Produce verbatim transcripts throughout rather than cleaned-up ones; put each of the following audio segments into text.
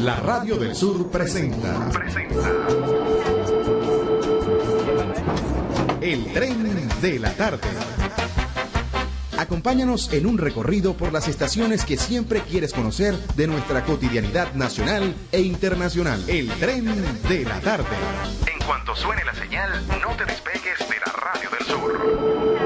La Radio del Sur presenta. Presenta. El tren de la tarde. Acompáñanos en un recorrido por las estaciones que siempre quieres conocer de nuestra cotidianidad nacional e internacional. El tren de la tarde. En cuanto suene la señal, no te despegues de la Radio del Sur.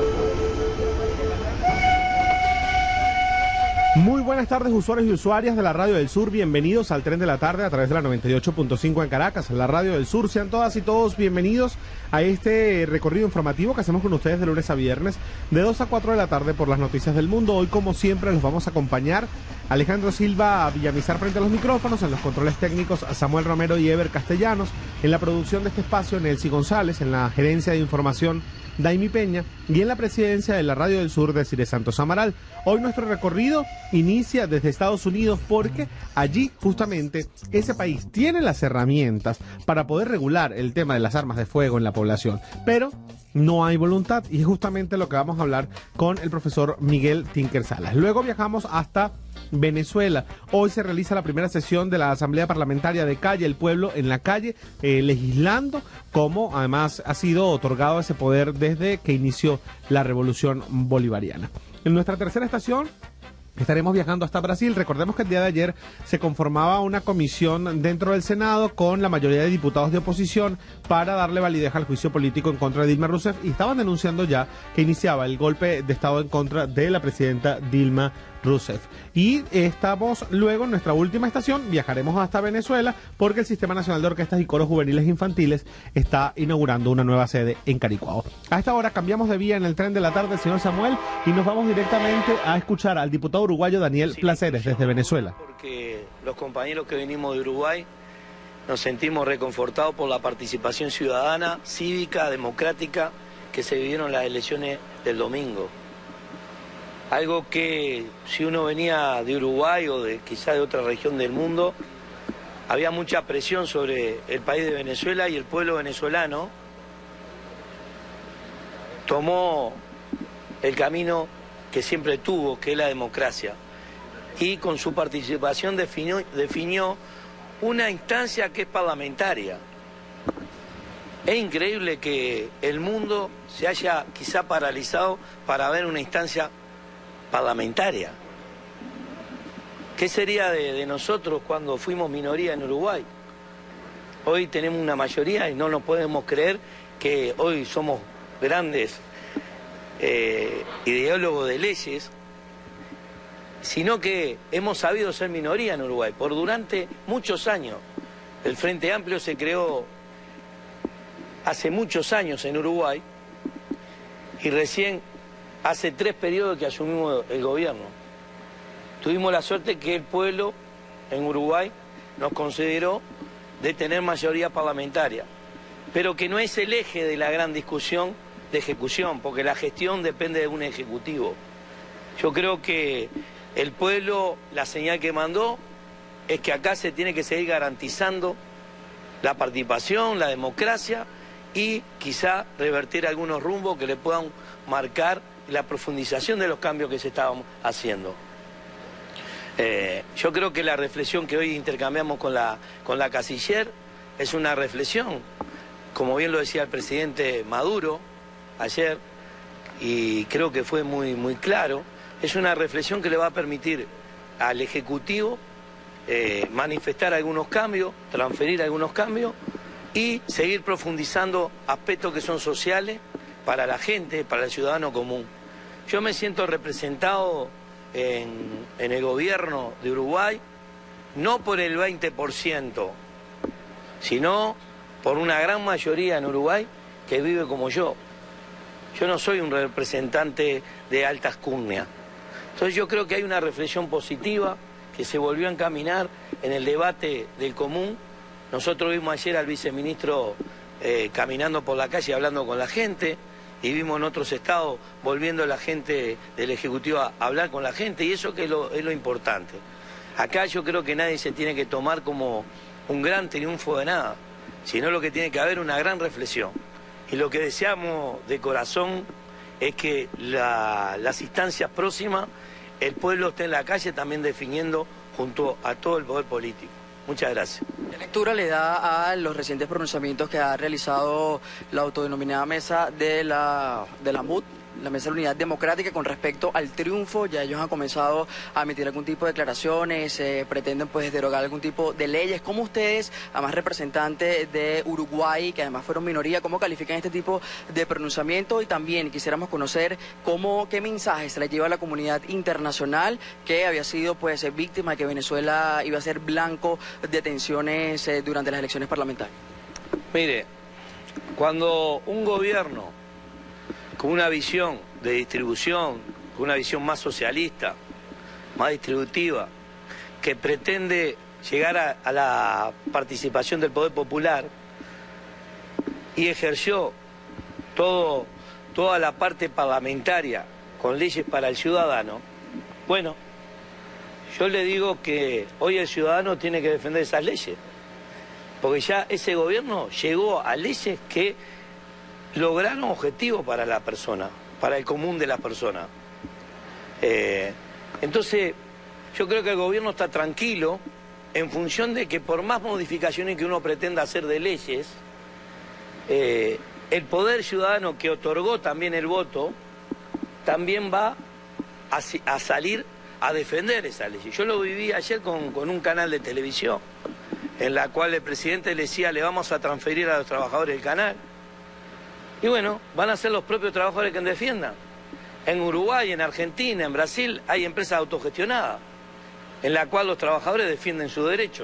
Muy buenas tardes, usuarios y usuarias de la Radio del Sur. Bienvenidos al Tren de la Tarde a través de la noventa y ocho punto cinco en Caracas, la Radio del Sur. Sean todas y todos bienvenidos a este recorrido informativo que hacemos con ustedes de lunes a viernes, de dos a cuatro de la tarde por las noticias del mundo. Hoy, como siempre, los vamos a acompañar Alejandro Silva a Villamizar frente a los micrófonos, en los controles técnicos a Samuel Romero y Ever Castellanos, en la producción de este espacio Nelcy González, en la gerencia de información Daimi Peña y en la presidencia de la Radio del Sur de Cire Santos Amaral. Hoy nuestro recorrido inicia desde Estados Unidos porque allí justamente ese país tiene las herramientas para poder regular el tema de las armas de fuego en la población, pero no hay voluntad, y es justamente lo que vamos a hablar con el profesor Miguel Tinker Salas. Luego viajamos hasta Venezuela. Hoy se realiza la primera sesión de la Asamblea Parlamentaria de Calle, el pueblo en la calle, eh, legislando, como además ha sido otorgado ese poder desde que inició la Revolución Bolivariana. En nuestra tercera estación estaremos viajando hasta Brasil. Recordemos que el día de ayer se conformaba una comisión dentro del Senado con la mayoría de diputados de oposición para darle validez al juicio político en contra de Dilma Rousseff, y estaban denunciando ya que iniciaba el golpe de Estado en contra de la presidenta Dilma Rousseff. Y estamos luego en nuestra última estación, viajaremos hasta Venezuela porque el Sistema Nacional de Orquestas y Coros Juveniles e Infantiles está inaugurando una nueva sede en Caricuao. A esta hora cambiamos de vía en el Tren de la Tarde, señor Samuel, y nos vamos directamente a escuchar al diputado uruguayo Daniel sí, Placeres desde Venezuela. Porque los compañeros que venimos de Uruguay nos sentimos reconfortados por la participación ciudadana, cívica, democrática que se vivieron en las elecciones del domingo. Algo que si uno venía de Uruguay o de quizá de otra región del mundo, había mucha presión sobre el país de Venezuela, y el pueblo venezolano tomó el camino que siempre tuvo, que es la democracia, y con su participación definió, definió una instancia que es parlamentaria. Es increíble que el mundo se haya quizá paralizado para ver una instancia parlamentaria. ¿Qué sería de, de nosotros cuando fuimos minoría en Uruguay? Hoy tenemos una mayoría y no nos podemos creer que hoy somos grandes eh, ideólogos de leyes, sino que hemos sabido ser minoría en Uruguay por durante muchos años. El Frente Amplio se creó hace muchos años en Uruguay y recién hace tres periodos que asumimos el gobierno. Tuvimos la suerte que el pueblo en Uruguay nos consideró de tener mayoría parlamentaria, pero que no es el eje de la gran discusión de ejecución, porque la gestión depende de un ejecutivo. Yo creo que el pueblo, la señal que mandó es que acá se tiene que seguir garantizando la participación, la democracia, y quizá revertir algunos rumbos que le puedan marcar la profundización de los cambios que se estaban haciendo. Eh, yo creo que la reflexión que hoy intercambiamos con la, con la canciller es una reflexión, como bien lo decía el presidente Maduro ayer, y creo que fue muy, muy claro, es una reflexión que le va a permitir al Ejecutivo eh, manifestar algunos cambios, transferir algunos cambios y seguir profundizando aspectos que son sociales para la gente, para el ciudadano común. Yo me siento representado en, en el gobierno de Uruguay, no por el veinte por ciento, sino por una gran mayoría en Uruguay que vive como yo. Yo no soy un representante de alta alcurnia. Entonces yo creo que hay una reflexión positiva que se volvió a encaminar en el debate del común. Nosotros vimos ayer al viceministro eh, caminando por la calle hablando con la gente, y vimos en otros estados volviendo la gente del Ejecutivo a hablar con la gente, y eso que es lo, es lo importante. Acá yo creo que nadie se tiene que tomar como un gran triunfo de nada, sino lo que tiene que haber una gran reflexión. Y lo que deseamos de corazón es que la, las instancias próximas, el pueblo esté en la calle también definiendo junto a todo el poder político. Muchas gracias. ¿Qué lectura le da a los recientes pronunciamientos que ha realizado la autodenominada mesa de la, de la M U D, la Mesa de la Unidad Democrática, con respecto al triunfo? Ya ellos han comenzado a emitir algún tipo de declaraciones, eh, pretenden pues derogar algún tipo de leyes. ¿Cómo ustedes, además representantes de Uruguay, que además fueron minoría, cómo califican este tipo de pronunciamiento? Y también quisiéramos conocer cómo, qué mensaje se le lleva a la comunidad internacional que había sido pues víctima de que Venezuela iba a ser blanco de tensiones eh, durante las elecciones parlamentarias. Mire, cuando un gobierno con una visión de distribución, con una visión más socialista, más distributiva, que pretende llegar a, a la participación del poder popular y ejerció todo, toda la parte parlamentaria con leyes para el ciudadano, bueno, yo le digo que hoy el ciudadano tiene que defender esas leyes, porque ya ese gobierno llegó a leyes que lograron objetivos para la persona, para el común de la persona. Eh, entonces, yo creo que el gobierno está tranquilo en función de que por más modificaciones que uno pretenda hacer de leyes, eh, el poder ciudadano que otorgó también el voto, también va a, a salir a defender esa ley. Yo lo viví ayer con, con un canal de televisión, en la cual el presidente le decía, le vamos a transferir a los trabajadores del canal. Y bueno, van a ser los propios trabajadores quienes defiendan. En Uruguay, en Argentina, en Brasil, hay empresas autogestionadas, en la cual los trabajadores defienden su derecho.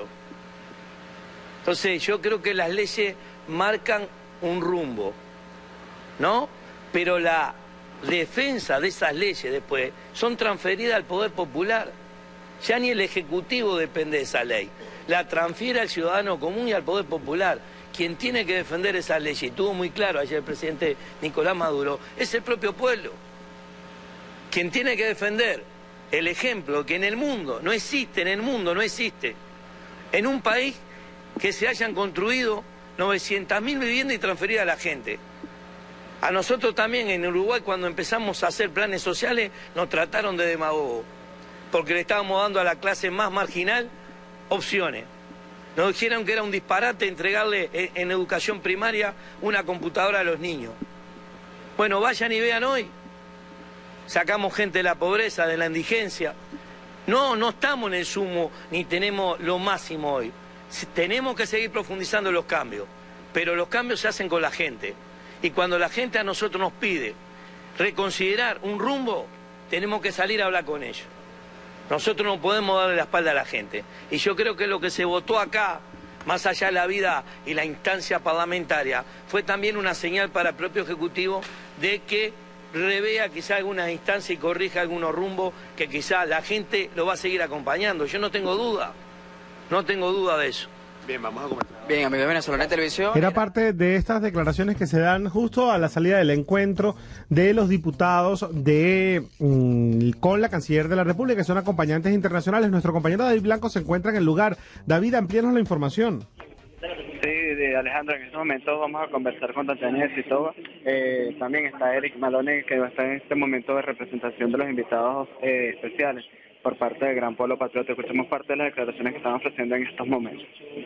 Entonces, yo creo que las leyes marcan un rumbo, ¿no? Pero la defensa de esas leyes después son transferidas al poder popular. Ya ni el Ejecutivo depende de esa ley. La transfiere al ciudadano común y al poder popular. Quien tiene que defender esa ley, y tuvo muy claro ayer el presidente Nicolás Maduro, es el propio pueblo. Quien tiene que defender el ejemplo que en el mundo no existe, en el mundo no existe, en un país que se hayan construido novecientas mil viviendas y transferidas a la gente. A nosotros también en Uruguay, cuando empezamos a hacer planes sociales, nos trataron de demagogos, porque le estábamos dando a la clase más marginal opciones. Nos dijeron que era un disparate entregarle en, en educación primaria una computadora a los niños. Bueno, vayan y vean hoy. Sacamos gente de la pobreza, de la indigencia. No, no estamos en el sumo ni tenemos lo máximo hoy. Tenemos que seguir profundizando los cambios, pero los cambios se hacen con la gente. Y cuando la gente a nosotros nos pide reconsiderar un rumbo, tenemos que salir a hablar con ellos. Nosotros no podemos darle la espalda a la gente. Y yo creo que lo que se votó acá, más allá de la vida y la instancia parlamentaria, fue también una señal para el propio Ejecutivo de que revea quizá algunas instancias y corrija algunos rumbos que quizá la gente lo va a seguir acompañando. Yo no tengo duda, no tengo duda de eso. Bien, vamos a comenzar. Bien, amigos de Venezolana Televisión. Era parte de estas declaraciones que se dan justo a la salida del encuentro de los diputados de mmm, con la canciller de la República, que son acompañantes internacionales. Nuestro compañero David Blanco se encuentra en el lugar. David, amplíanos la información. Sí, de Alejandro, en este momento vamos a conversar con Tatiana Cristóbal. Eh, también está Eric Malone, que va a estar en este momento de representación de los invitados eh, especiales por parte del Gran Pueblo Patriota. Escuchemos parte de las declaraciones que están ofreciendo en estos momentos.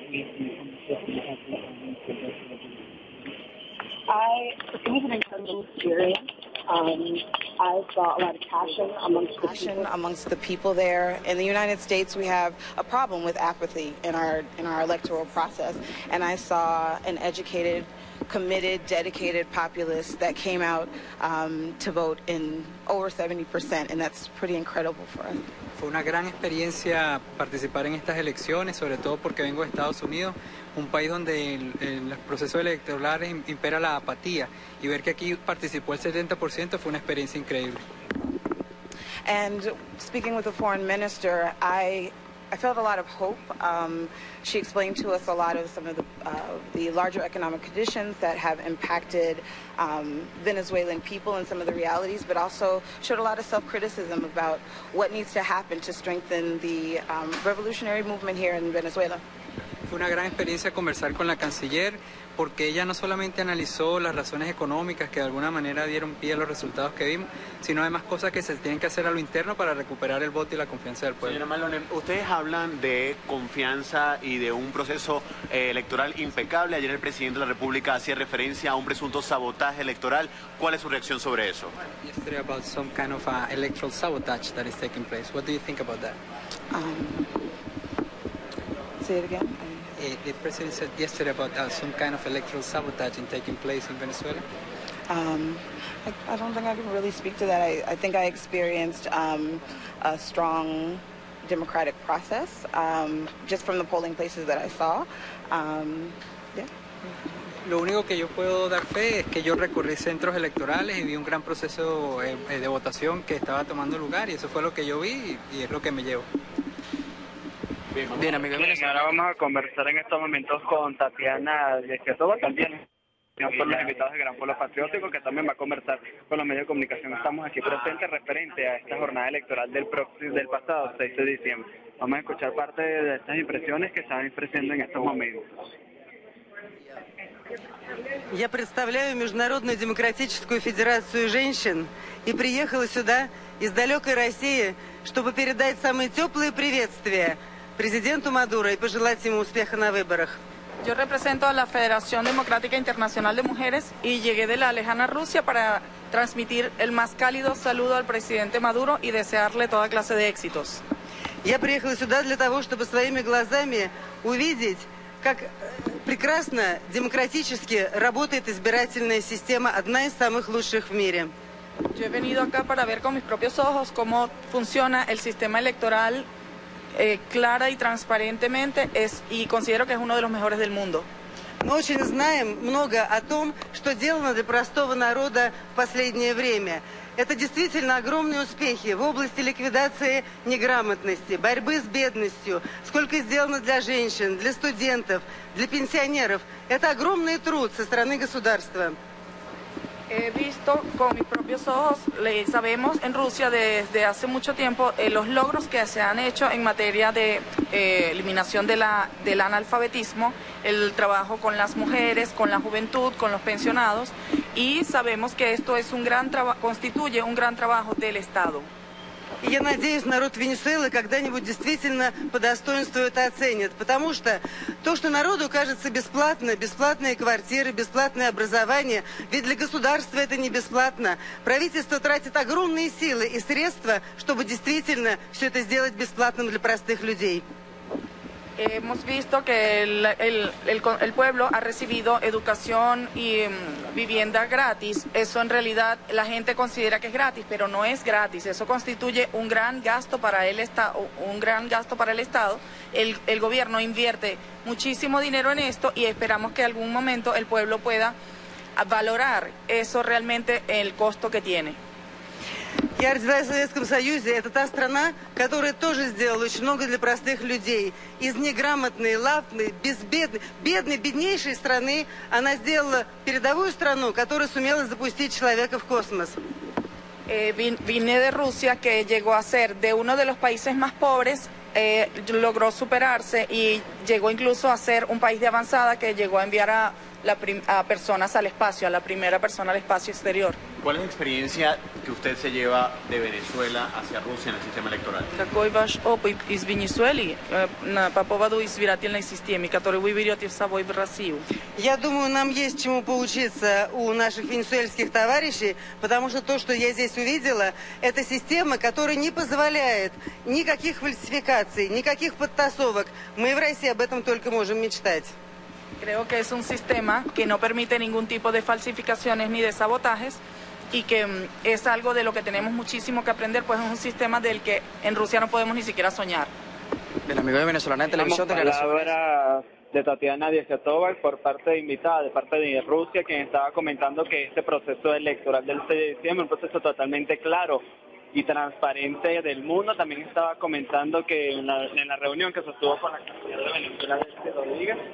I, it was an incredible experience. Um, I saw a lot of passion amongst the passion people. amongst the people there. In the United States, we have a problem with apathy in our in our electoral process, and I saw an educated, committed, dedicated populace that came out um, to vote in over seventy percent, and that's pretty incredible for us. Fue una gran experiencia participar en estas elecciones, sobre todo porque vengo de Estados Unidos, un país donde en, en los procesos electorales impera la apatía, y ver que aquí participó el setenta por ciento fue una experiencia increíble. And speaking with the foreign minister, I I felt a lot of hope. Um, she explained to us a lot of some of the, uh, the larger economic conditions that have impacted um, Venezuelan people and some of the realities, but also showed a lot of self-criticism about what needs to happen to strengthen the um, revolutionary movement here in Venezuela. fue una gran experiencia conversar con la canciller, porque ella no solamente analizó las razones económicas que de alguna manera dieron pie a los resultados que vimos, sino además cosas que se tienen que hacer a lo interno para recuperar el voto y la confianza del pueblo. Señora Malone, ustedes hablan de confianza y de un proceso eh, electoral impecable. Ayer el presidente de la República hacía referencia a un presunto sabotaje electoral. ¿Cuál es su reacción sobre eso? Yesterday about some kind of uh, electoral sabotage that is taking place. What do you think about that? Um, say it again. Uh, the president said yesterday about uh, some kind of electoral sabotage taking place in Venezuela. Um, I, I don't think I can really speak to that. I, I think I experienced um, a strong democratic process um, just from the polling places that I saw. Um, yeah. Lo único que yo puedo dar fe es que yo recorrí centros electorales y vi un gran proceso eh, de votación que estaba tomando lugar, y eso fue lo que yo vi y, y es lo que me llevo. Bien, Bien amigo. Bien, ahora vamos a conversar en estos momentos con Tatiana Yesquetova, también por los invitados de Gran Pueblo Patriótico, que también va a conversar con los medios de comunicación. Estamos aquí presentes referente a esta jornada electoral del próximo, del pasado seis de diciembre. Vamos a escuchar parte de estas impresiones que están ofreciendo en estos momentos. Я представляю Международную демократическую федерацию женщин и приехала сюда из далекой России, чтобы передать самые теплые приветствия президенту Мадуро y пожелать ему успеха на выборах. Yo represento a la Federación Democrática Internacional de Mujeres y llegué de la lejana Rusia para transmitir el más cálido saludo al presidente Maduro y desearle toda clase de éxitos. Я приехала сюда для того, чтобы своими глазами увидеть, как прекрасно демократически работает избирательная система, одна из самых лучших в мире. Yo he venido acá para ver con mis propios ojos cómo funciona el sistema electoral eh, clara y transparentemente es, y considero que es uno de los mejores del mundo. Мы очень знаем много о том, что сделано для простого народа в последнее время. Это действительно огромные успехи в области ликвидации неграмотности, борьбы с бедностью, сколько сделано для женщин, для студентов, для пенсионеров. Это огромный труд со стороны государства. He visto con mis propios ojos, le, sabemos en Rusia desde hace mucho tiempo eh, los logros que se han hecho en materia de eh, eliminación de la, del analfabetismo, el trabajo con las mujeres, con la juventud, con los pensionados, y sabemos que esto es un gran constituye un gran trabajo del Estado. И я надеюсь, народ Венесуэлы когда-нибудь действительно по достоинству это оценит. Потому что то, что народу кажется бесплатно, бесплатные квартиры, бесплатное образование, ведь для государства это не бесплатно. Правительство тратит огромные силы и средства, чтобы действительно все это сделать бесплатным для простых людей. Hemos visto que el, el, el, el pueblo ha recibido educación y um, vivienda gratis. Eso en realidad la gente considera que es gratis, pero no es gratis. Eso constituye un gran gasto para el Estado. Un gran gasto para el Estado. El, el gobierno invierte muchísimo dinero en esto y esperamos que en algún momento el pueblo pueda valorar eso realmente, el costo que tiene. Я родилась в Советском Союзе. Это та страна, которая тоже сделала очень много для простых людей. Из неграмотной, лапной, безбедной, бедной, беднейшей страны она сделала передовую страну, которая сумела запустить человека в космос. Eh, vine de Rusia, que llegó a ser de uno de los países más pobres, eh, logró superarse y llegó incluso a ser un país de avanzada que llegó a enviar a, la a personas al espacio, a la primera persona al espacio exterior. ¿Cuál es la experiencia que usted se lleva de Venezuela hacia Rusia en el sistema electoral? Какой ваш опыт из Венесуэлы по поводу избирательной системы, которую вы берете с собой в Россию? Я думаю, нам есть чему поучиться у наших венесуэльских товарищей, потому что то, что я здесь увидела, это система, которая не позволяет никаких фальсификаций, никаких подтасовок. Мы в России об этом только можем мечтать. Creo que es un sistema que no permite ningún tipo de falsificaciones ni de sabotajes y que es algo de lo que tenemos muchísimo que aprender, pues es un sistema del que en Rusia no podemos ni siquiera soñar. Bien, amigo de Venezolana de Televisión, palabra de Tatiana Yesquetova por parte de invitada, de parte de Rusia, quien estaba comentando que este proceso electoral del seis de diciembre, un proceso totalmente claro y transparente del mundo. También estaba comentando que en la, en la reunión que sostuvo con la canciller de Venezuela, Delcy Rodríguez,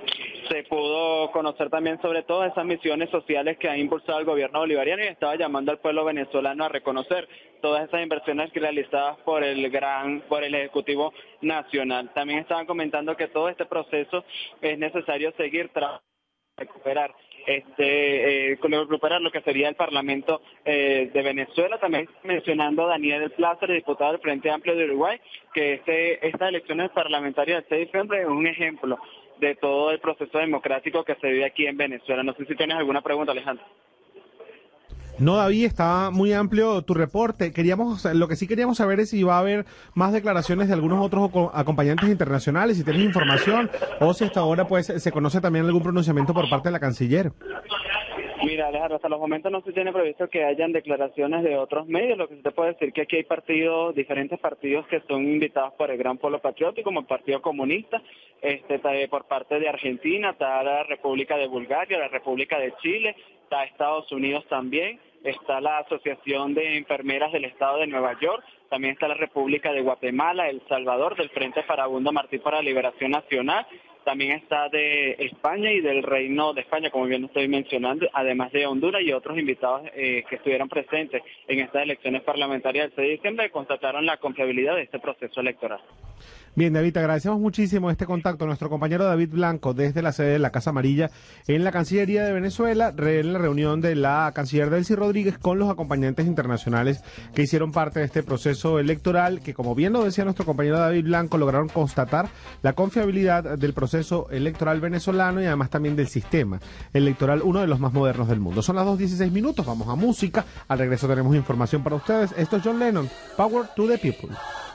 se pudo conocer también sobre todas esas misiones sociales que ha impulsado el gobierno bolivariano y estaba llamando al pueblo venezolano a reconocer todas esas inversiones realizadas por el gran, por el Ejecutivo Nacional. También estaban comentando que todo este proceso es necesario seguir trabajando para recuperar este eh, recuperar lo que sería el Parlamento eh, de Venezuela. También mencionando a Daniel Plaza, diputado del Frente Amplio de Uruguay, que este estas elecciones parlamentarias del seis de diciembre es un ejemplo de todo el proceso democrático que se vive aquí en Venezuela. No sé si tienes alguna pregunta, Alejandro. No, David, estaba muy amplio tu reporte. Queríamos, lo que sí queríamos saber es si va a haber más declaraciones de algunos otros acompañantes internacionales, si tienes información, o si hasta ahora pues se conoce también algún pronunciamiento por parte de la canciller. Mira, Alejandro, hasta los momentos no se tiene previsto que hayan declaraciones de otros medios. Lo que se te puede decir que aquí hay partidos, diferentes partidos que son invitados por el Gran Polo Patriótico, como el Partido Comunista, este, por parte de Argentina, está la República de Bulgaria, la República de Chile, está Estados Unidos también, está la Asociación de Enfermeras del Estado de Nueva York, también está la República de Guatemala, El Salvador, del Frente Farabundo Martí para la Liberación Nacional, también está de España y del Reino de España, como bien estoy mencionando, además de Honduras y otros invitados eh, que estuvieron presentes en estas elecciones parlamentarias del seis de diciembre que constataron la confiabilidad de este proceso electoral. Bien, David, te agradecemos muchísimo este contacto. Nuestro compañero David Blanco, desde la sede de la Casa Amarilla en la Cancillería de Venezuela, en la reunión de la canciller Delcy Rodríguez con los acompañantes internacionales que hicieron parte de este proceso electoral, que como bien lo decía nuestro compañero David Blanco, lograron constatar la confiabilidad del proceso electoral venezolano y además también del sistema electoral, uno de los más modernos del mundo. Son las dos dieciséis minutos, vamos a música. Al regreso tenemos información para ustedes. Esto es John Lennon, Power to the People.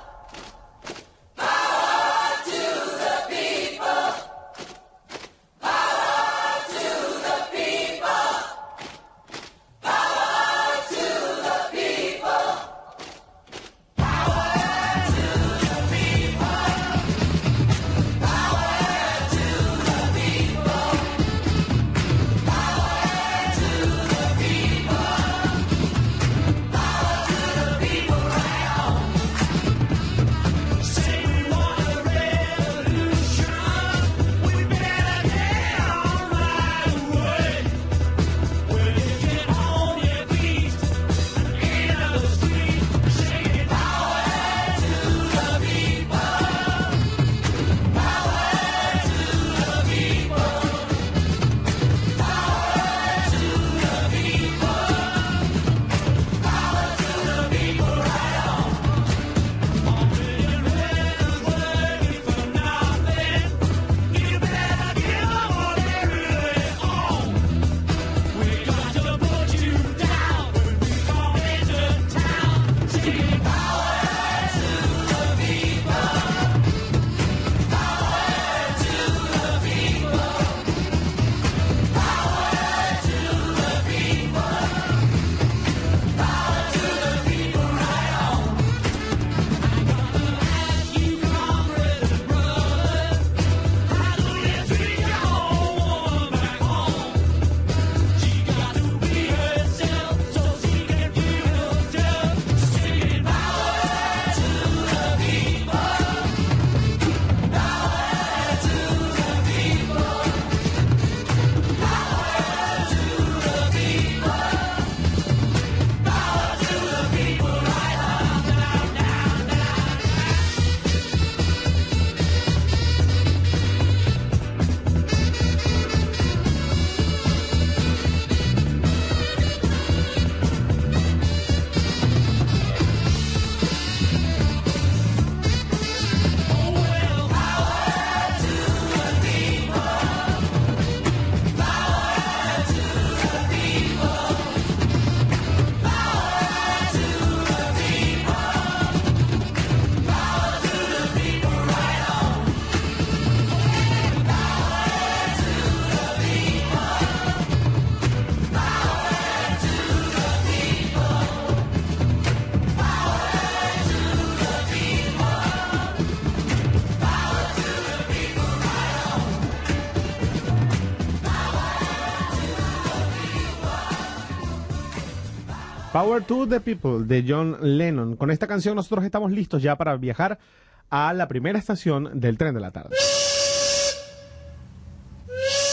Power to the People de John Lennon. Con esta canción nosotros estamos listos ya para viajar a la primera estación del tren de la tarde.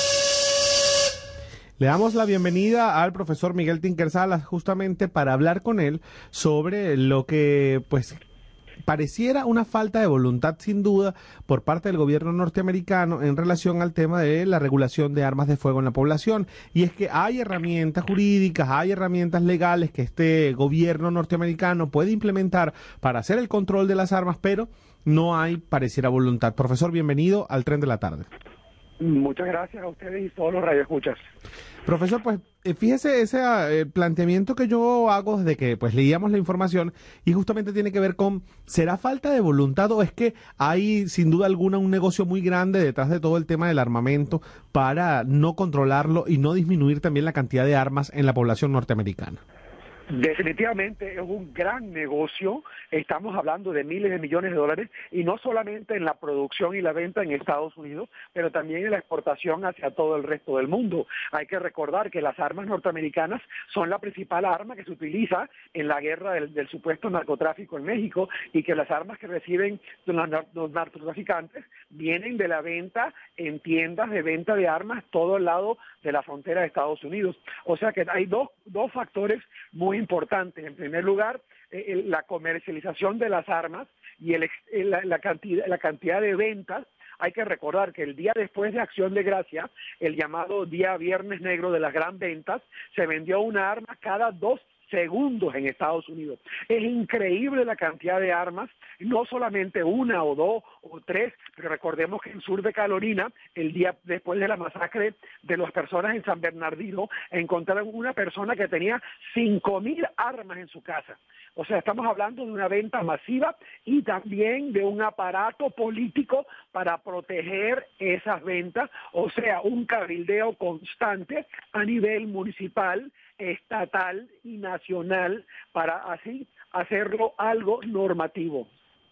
Le damos la bienvenida al profesor Miguel Tinker Salas justamente para hablar con él sobre lo que pues pareciera una falta de voluntad sin duda por parte del gobierno norteamericano en relación al tema de la regulación de armas de fuego en la población. Y es que hay herramientas jurídicas, hay herramientas legales que este gobierno norteamericano puede implementar para hacer el control de las armas, pero no hay, pareciera, voluntad. Profesor, bienvenido al Tren de la Tarde. Muchas gracias a ustedes y todos los radioescuchas. Profesor, pues fíjese ese eh, planteamiento que yo hago desde que pues leíamos la información y justamente tiene que ver con, ¿será falta de voluntad o es que hay sin duda alguna un negocio muy grande detrás de todo el tema del armamento para no controlarlo y no disminuir también la cantidad de armas en la población norteamericana? Definitivamente es un gran negocio, estamos hablando de miles de millones de dólares y no solamente en la producción y la venta en Estados Unidos, pero también en la exportación hacia todo el resto del mundo. Hay que recordar que las armas norteamericanas son la principal arma que se utiliza en la guerra del, del supuesto narcotráfico en México y que las armas que reciben los, los narcotraficantes vienen de la venta en tiendas de venta de armas todo el lado de la frontera de Estados Unidos. O sea que hay dos, dos factores muy importantes. En primer lugar, eh, la comercialización de las armas y el, la, la, cantidad, la cantidad de ventas. Hay que recordar que el día después de Acción de Gracia, el llamado día Viernes Negro de las gran ventas, se vendió una arma cada dos segundos en Estados Unidos. Es increíble la cantidad de armas, no solamente una o dos o tres, pero recordemos que en sur de Carolina, el día después de la masacre de las personas en San Bernardino, encontraron una persona que tenía cinco mil armas en su casa. O sea, estamos hablando de una venta masiva y también de un aparato político para proteger esas ventas, o sea, un cabildeo constante a nivel municipal, estatal y nacional para así hacerlo algo normativo.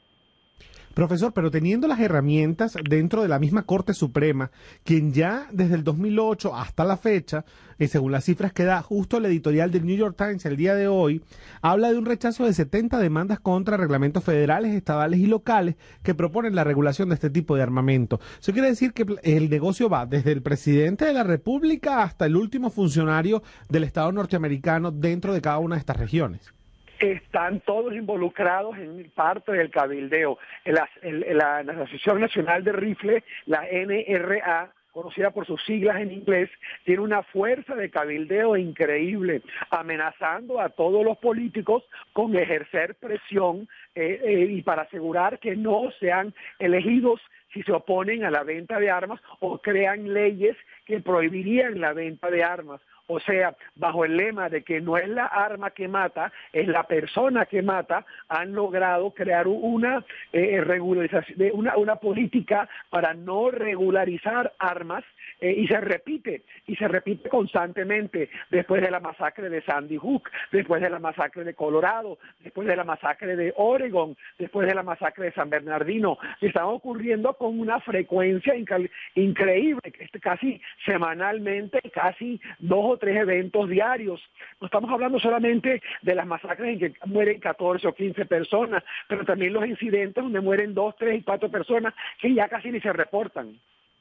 Profesor, pero teniendo las herramientas dentro de la misma Corte Suprema, quien ya desde el dos mil ocho hasta la fecha, eh, según las cifras que da justo el editorial del New York Times el día de hoy, habla de un rechazo de setenta demandas contra reglamentos federales, estadales y locales que proponen la regulación de este tipo de armamento. Eso quiere decir que el negocio va desde el presidente de la República hasta el último funcionario del Estado norteamericano dentro de cada una de estas regiones. Están todos involucrados en parte del cabildeo. La, la, la Asociación Nacional de Rifle, la N R A, conocida por sus siglas en inglés, tiene una fuerza de cabildeo increíble, amenazando a todos los políticos con ejercer presión eh, eh, y para asegurar que no sean elegidos si se oponen a la venta de armas o crean leyes que prohibirían la venta de armas. O sea, bajo el lema de que no es la arma que mata, es la persona que mata, han logrado crear una, eh, regularización, una, una política para no regularizar armas eh, y se repite, y se repite constantemente después de la masacre de Sandy Hook, después de la masacre de Colorado, después de la masacre de Oregon, después de la masacre de San Bernardino. Están ocurriendo con una frecuencia increíble, casi semanalmente, casi dos o tres eventos diarios. No estamos hablando solamente de las masacres en que mueren catorce o quince personas, pero también los incidentes donde mueren dos, tres y cuatro personas que ya casi ni se reportan.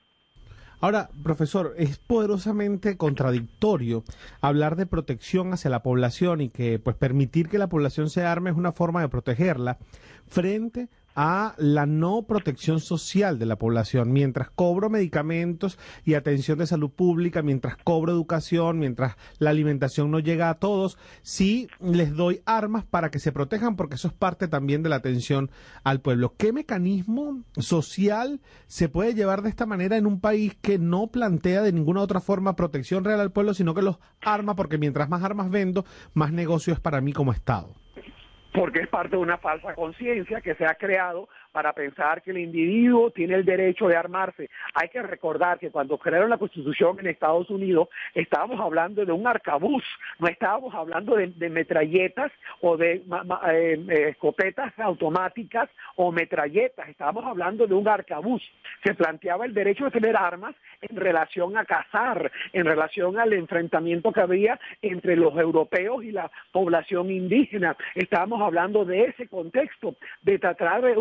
Ahora, profesor, es poderosamente contradictorio hablar de protección hacia la población y que pues permitir que la población se arme es una forma de protegerla frente a la no protección social de la población, mientras cobro medicamentos y atención de salud pública, mientras cobro educación, mientras la alimentación no llega a todos, sí les doy armas para que se protejan, porque eso es parte también de la atención al pueblo. ¿Qué mecanismo social se puede llevar de esta manera en un país que no plantea de ninguna otra forma protección real al pueblo, sino que los arma, porque mientras más armas vendo, más negocio es para mí como Estado? Porque es parte de una falsa conciencia que se ha creado para pensar que el individuo tiene el derecho de armarse. Hay que recordar que cuando crearon la Constitución en Estados Unidos, estábamos hablando de un arcabuz, no estábamos hablando de, de metralletas o de ma, ma, eh, escopetas automáticas o metralletas, estábamos hablando de un arcabuz. Se planteaba el derecho de tener armas en relación a cazar, en relación al enfrentamiento que había entre los europeos y la población indígena. Estábamos hablando de ese contexto, de tratar de utilizar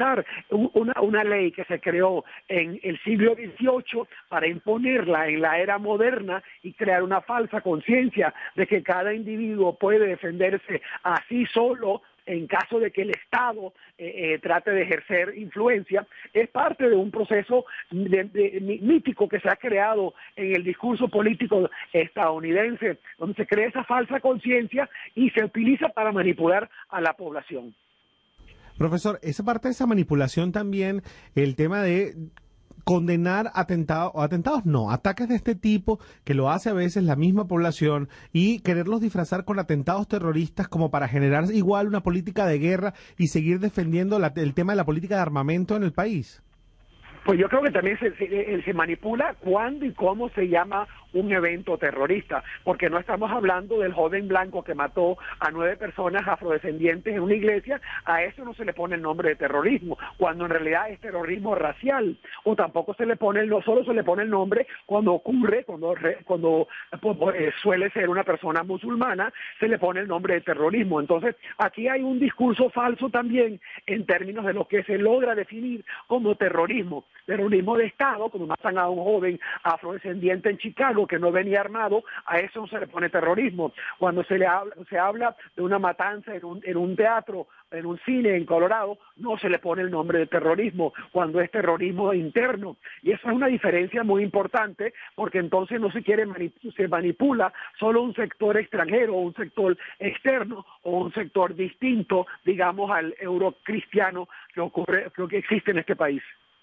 utilizar una, una ley que se creó en el siglo dieciocho para imponerla en la era moderna y crear una falsa conciencia de que cada individuo puede defenderse así solo en caso de que el Estado eh, eh, trate de ejercer influencia, es parte de un proceso de, de, mítico que se ha creado en el discurso político estadounidense, donde se crea esa falsa conciencia y se utiliza para manipular a la población. Profesor, esa parte de esa manipulación también, el tema de condenar atentados, o atentados no, ataques de este tipo, que lo hace a veces la misma población, y quererlos disfrazar con atentados terroristas como para generar igual una política de guerra y seguir defendiendo la, el tema de la política de armamento en el país. Pues yo creo que también se, se, se manipula cuándo y cómo se llama un evento terrorista, porque no estamos hablando del joven blanco que mató a nueve personas afrodescendientes en una iglesia, a eso no se le pone el nombre de terrorismo, cuando en realidad es terrorismo racial, o tampoco se le pone, no solo se le pone el nombre cuando ocurre, cuando, cuando pues, suele ser una persona musulmana, se le pone el nombre de terrorismo. Entonces, aquí hay un discurso falso también en términos de lo que se logra definir como terrorismo. Terrorismo de Estado, como matan a un joven afrodescendiente en Chicago que no venía armado, a eso no se le pone terrorismo. Cuando se le habla, se habla de una matanza en un, en un teatro, en un cine en Colorado, no se le pone el nombre de terrorismo, cuando es terrorismo interno. Y esa es una diferencia muy importante, porque entonces no se quiere manip- se manipula solo un sector extranjero, o un sector externo, o un sector distinto, digamos, al eurocristiano que ocurre, creo que existe en este país.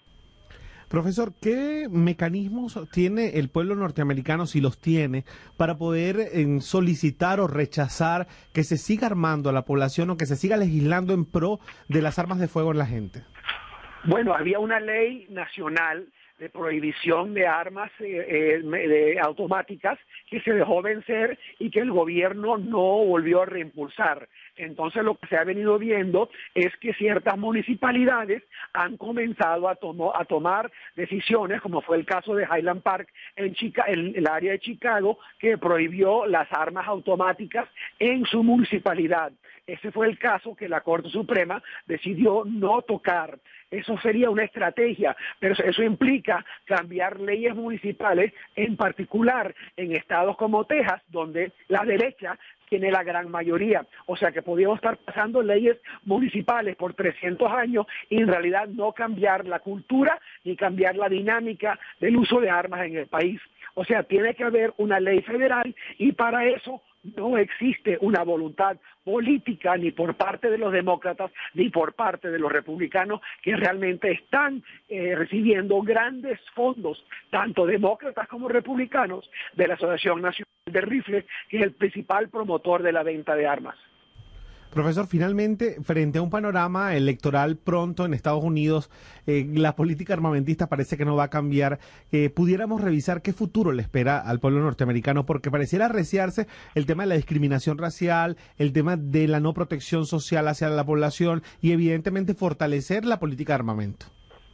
Profesor, ¿qué mecanismos tiene el pueblo norteamericano, si los tiene, para poder eh, solicitar o rechazar que se siga armando a la población o que se siga legislando en pro de las armas de fuego en la gente? Bueno, había una ley nacional de prohibición de armas eh, eh, de automáticas que se dejó vencer y que el gobierno no volvió a reimpulsar. Entonces lo que se ha venido viendo es que ciertas municipalidades han comenzado a, tomo, a tomar decisiones, como fue el caso de Highland Park en, Chica, en el área de Chicago, que prohibió las armas automáticas en su municipalidad. Ese fue el caso que la Corte Suprema decidió no tocar. Eso sería una estrategia, pero eso implica cambiar leyes municipales, en particular en estados como Texas, donde la derecha tiene la gran mayoría. O sea que podríamos estar pasando leyes municipales por trescientos años y en realidad no cambiar la cultura ni cambiar la dinámica del uso de armas en el país. O sea, tiene que haber una ley federal y para eso no existe una voluntad política ni por parte de los demócratas ni por parte de los republicanos, que realmente están eh, recibiendo grandes fondos, tanto demócratas como republicanos, de la Asociación Nacional de Rifles, que es el principal promotor de la venta de armas. Profesor, finalmente, frente a un panorama electoral pronto en Estados Unidos, eh, la política armamentista parece que no va a cambiar. Eh, pudiéramos revisar qué futuro le espera al pueblo norteamericano, porque pareciera arreciarse el tema de la discriminación racial, el tema de la no protección social hacia la población y evidentemente fortalecer la política de armamento.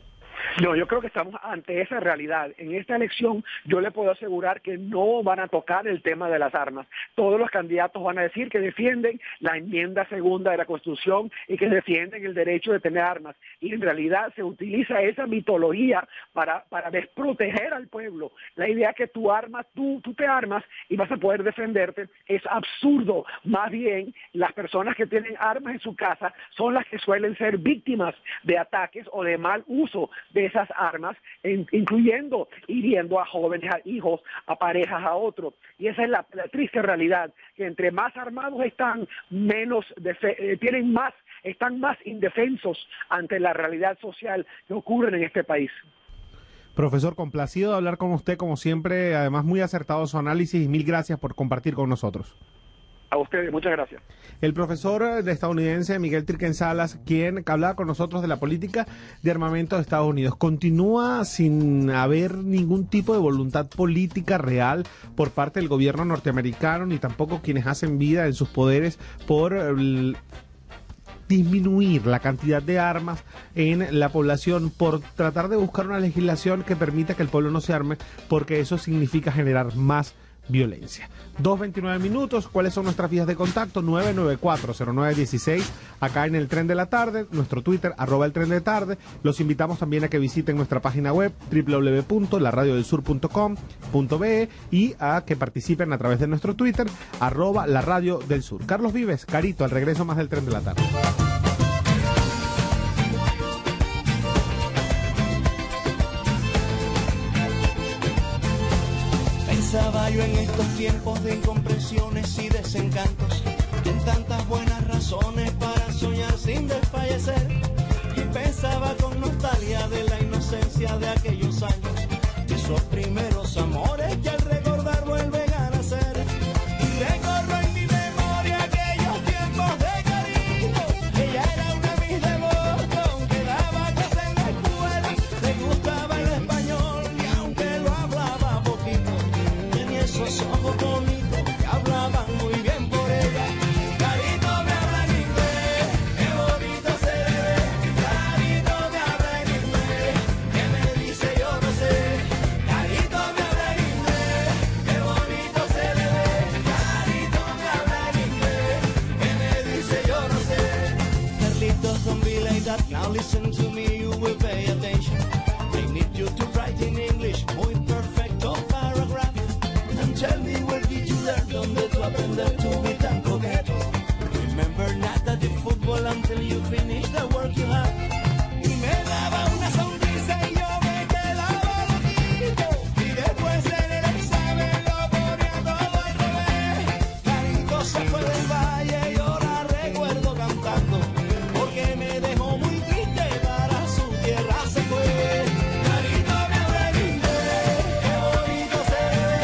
No, yo creo que estamos ante esa realidad. En esta elección yo le puedo asegurar que no van a tocar el tema de las armas. Todos los candidatos van a decir que defienden la enmienda segunda de la Constitución y que defienden el derecho de tener armas. Y en realidad se utiliza esa mitología para, para desproteger al pueblo. La idea que tú armas, tú, tú te armas y vas a poder defenderte es absurdo. Más bien, las personas que tienen armas en su casa son las que suelen ser víctimas de ataques o de mal uso de esas armas, en, incluyendo hiriendo a jóvenes, a hijos, a parejas, a otros. Y esa es la, la triste realidad, que entre más armados están, menos eh, tienen más, están más indefensos ante la realidad social que ocurre en este país. Profesor, complacido de hablar con usted, como siempre, además muy acertado su análisis, y mil gracias por compartir con nosotros. A ustedes, muchas gracias. El profesor estadounidense Miguel Tirken Salas, quien hablaba con nosotros de la política de armamento de Estados Unidos. Continúa sin haber ningún tipo de voluntad política real por parte del gobierno norteamericano, ni tampoco quienes hacen vida en sus poderes por el disminuir la cantidad de armas en la población, por tratar de buscar una legislación que permita que el pueblo no se arme, porque eso significa generar más violencia. dos veintinueve minutos, ¿cuáles son nuestras vías de contacto? nueve nueve cuatro cero nueve uno seis, acá en el Tren de la Tarde, nuestro Twitter, arroba el Tren de Tarde. Los invitamos también a que visiten nuestra página web, doble u doble u doble u punto la radio del sur punto com punto be, y a que participen a través de nuestro Twitter, arroba la radio del sur. Carlos Vives, Carito, al regreso más del Tren de la Tarde. Pensaba yo en estos tiempos de incomprensiones y desencantos, y en tantas buenas razones para soñar sin desfallecer, y pensaba con nostalgia de la inocencia de aquellos años, de esos primeros amores que al recordar vuelven a nacer, y recorro en mi memoria aquellos tiempos de cariño. Ella era una Miss de Boston que daba clase en la escuela, le gustaba el español y aunque lo hablaba poquito, esos ojos bonitos que hablaban muy bien por ella. Carito me habla en inglés, qué bonito se le ve. Carito me habla en inglés, que me dice yo no sé. Carito me habla en inglés, qué bonito se le ve. Carito me habla en inglés, que me dice yo no sé. Carlitos, don't be like that, now listen to me, you will pay attention. I need you to write in English, muy perfecto paragraph. Tell me where did you learn, donde tú aprender to be tan coqueto. Remember nada de fútbol until you finish the work you have. Y me daba una sonrisa y yo me quedaba loquito. Y después en el examen lo ponía todo al revés. Carito se fue del valle y yo la recuerdo cantando, porque me dejó muy triste, para su tierra se fue. Carito me habla en inglés, qué bonito se ve.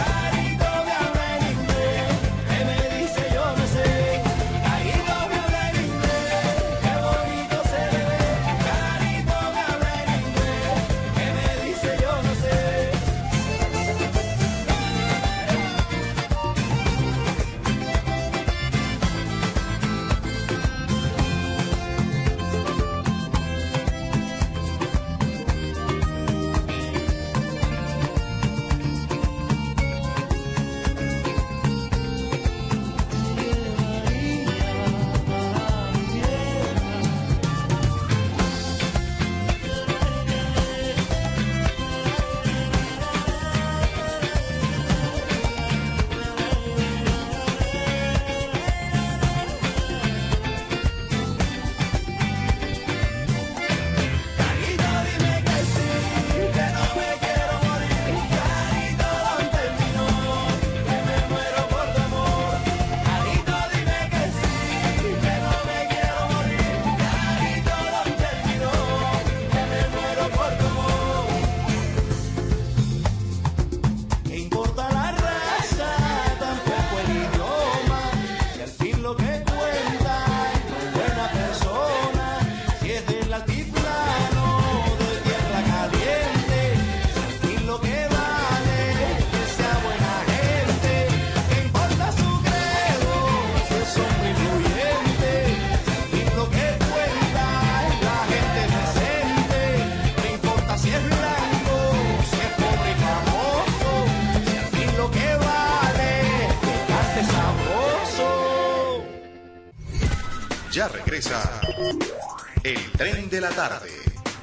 Ya regresa el Tren de la Tarde.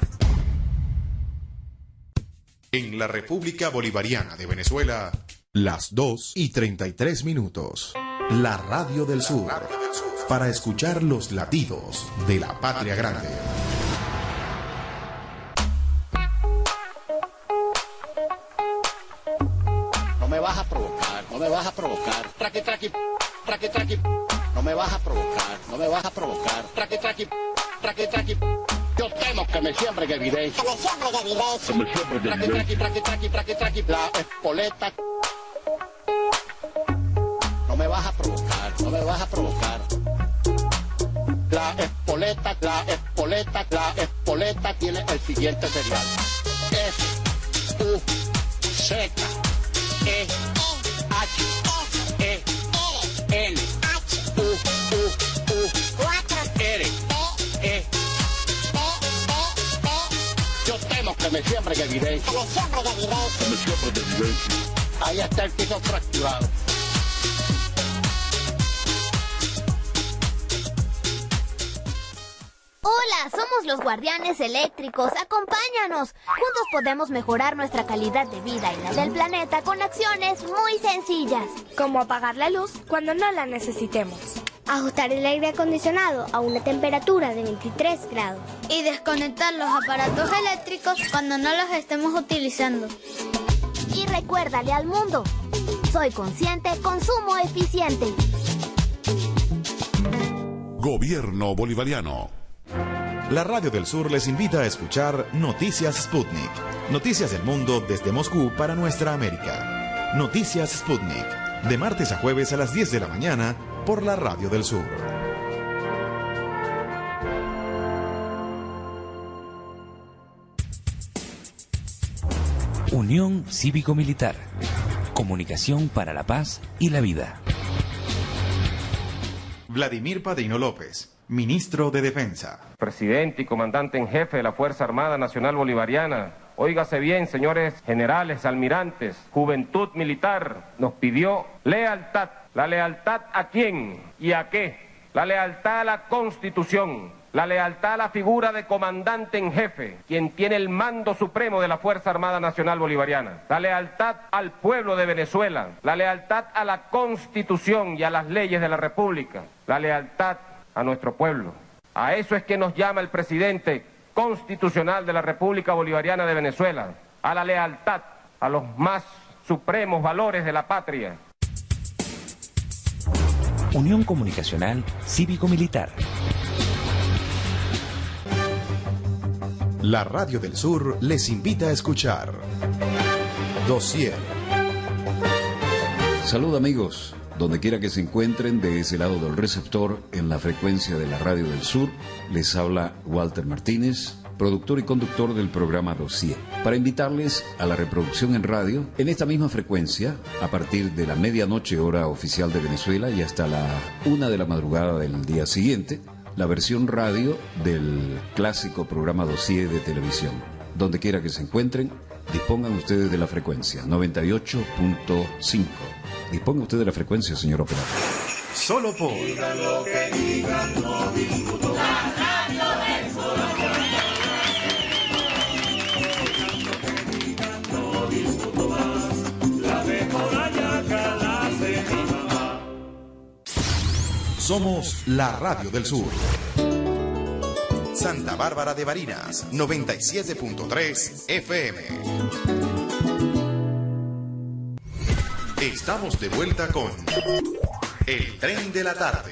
En la República Bolivariana de Venezuela, las dos y treinta y tres minutos. La Radio del Sur, para escuchar los latidos de la patria grande. No me vas a provocar, no me vas a provocar. Traqui, traqui, traqui, traqui. No me vas a provocar, no me vas a provocar. Traqui, traqui, traqui, traqui. Yo temo que me siembren evidencia. Que me siembren evidencia. Que me siembren evidencia. Traqui, traqui, traqui, traqui, traqui. La espoleta. No me vas a provocar, no me vas a provocar. La espoleta, la espoleta, la espoleta tiene el siguiente serial. F, U, Z, E, H, E, N, U, U, U, R, E, Yo temo que me siembren evidencia. Que me siembren evidencia. Que me siembren evidencia. Ahí está el piso fracturado. Hola, somos los Guardianes Eléctricos. Acompáñanos. Juntos podemos mejorar nuestra calidad de vida y la del planeta con acciones muy sencillas. Como apagar la luz cuando no la necesitemos. Ajustar el aire acondicionado a una temperatura de veintitrés grados. Y desconectar los aparatos eléctricos cuando no los estemos utilizando. Y recuérdale al mundo, soy consciente, consumo eficiente. Gobierno Bolivariano. La Radio del Sur les invita a escuchar Noticias Sputnik. Noticias del mundo desde Moscú para nuestra América. Noticias Sputnik. De martes a jueves a las diez de la mañana por la Radio del Sur. Unión Cívico-Militar. Comunicación para la paz y la vida. Vladimir Padrino López, Ministro de Defensa. Presidente y comandante en jefe de la Fuerza Armada Nacional Bolivariana, óigase bien, señores generales, almirantes, juventud militar, nos pidió lealtad. ¿La lealtad a quién y a qué? La lealtad a la Constitución, la lealtad a la figura de comandante en jefe, quien tiene el mando supremo de la Fuerza Armada Nacional Bolivariana, la lealtad al pueblo de Venezuela, la lealtad a la Constitución y a las leyes de la República, la lealtad a nuestro pueblo. A eso es que nos llama el presidente constitucional de la República Bolivariana de Venezuela, a la lealtad a los más supremos valores de la patria. Unión Comunicacional Cívico-Militar. La Radio del Sur les invita a escuchar Dossier. Salud amigos, donde quiera que se encuentren de ese lado del receptor en la frecuencia de la Radio del Sur, les habla Walter Martínez, productor y conductor del programa Dossier, para invitarles a la reproducción en radio en esta misma frecuencia a partir de la medianoche hora oficial de Venezuela y hasta la una de la madrugada del día siguiente, la versión radio del clásico programa Dossier de televisión. Donde quiera que se encuentren, dispongan ustedes de la frecuencia noventa y ocho punto cinco. Disponga usted de la frecuencia, señor operador. Solo por Diga lo que digan, no discuto. La Radio del Sur. No discuto más. La mejor ayaca la hace mi mamá. Somos la Radio del Sur. Santa Bárbara de Barinas, noventa y siete punto tres F M. Estamos de vuelta con El Tren de la Tarde.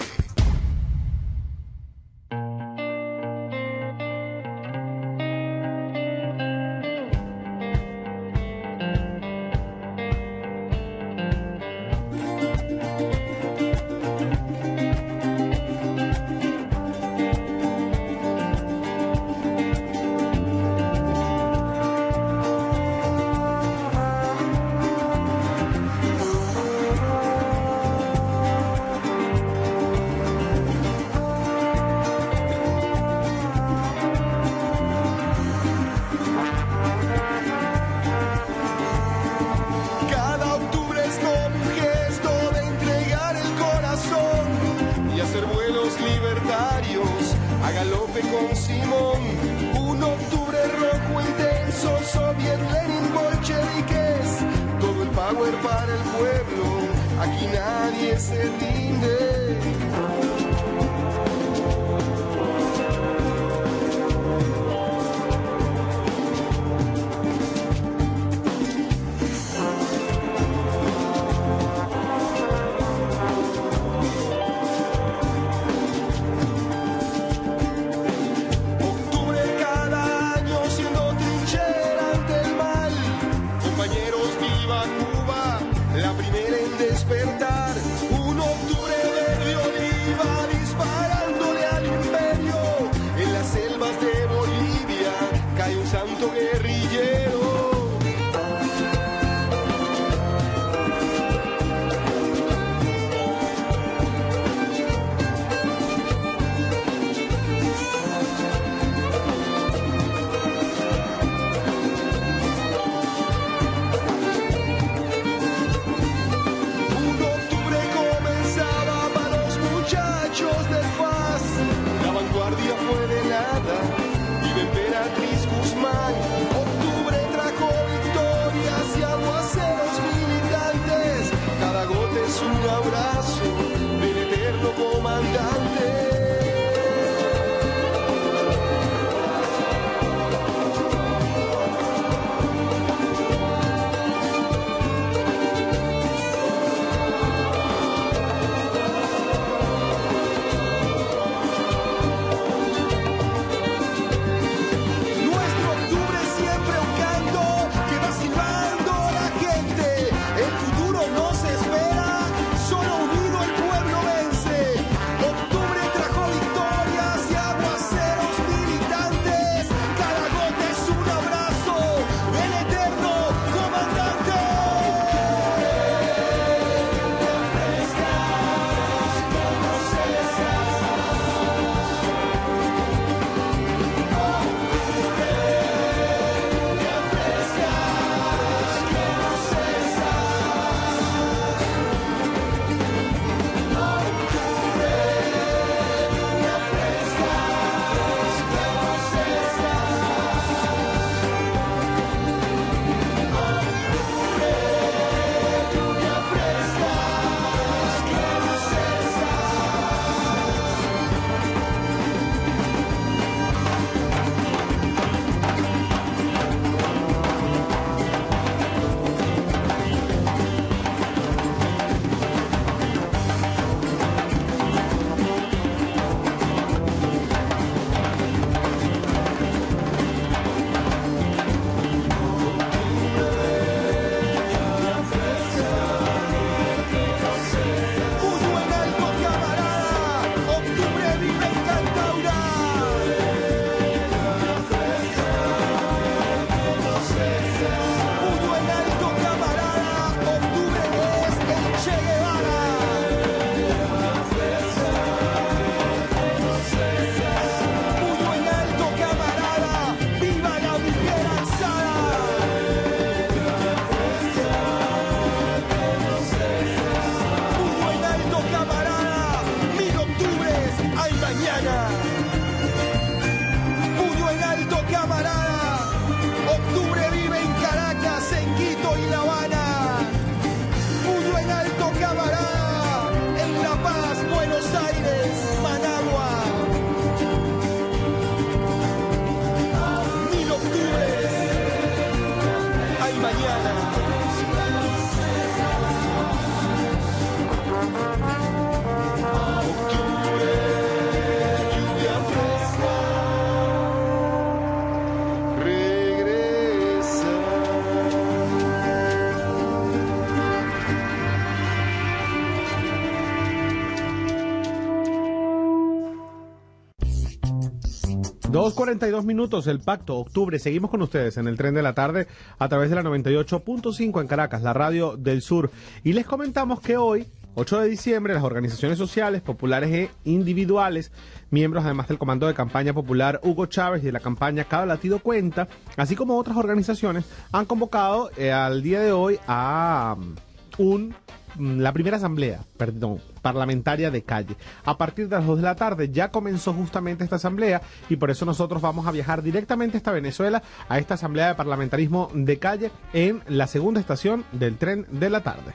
dos cuarenta y dos minutos, el Pacto, octubre. Seguimos con ustedes en el Tren de la Tarde a través de la noventa y ocho punto cinco en Caracas, la radio del sur. Y les comentamos que hoy, ocho de diciembre, las organizaciones sociales, populares e individuales, miembros además del Comando de Campaña Popular Hugo Chávez y de la campaña Cada Latido Cuenta, así como otras organizaciones, han convocado eh, al día de hoy a un... la primera asamblea, perdón, parlamentaria de calle. A partir de las dos de la tarde ya comenzó justamente esta asamblea y por eso nosotros vamos a viajar directamente hasta Venezuela, a esta asamblea de parlamentarismo de calle en la segunda estación del Tren de la Tarde.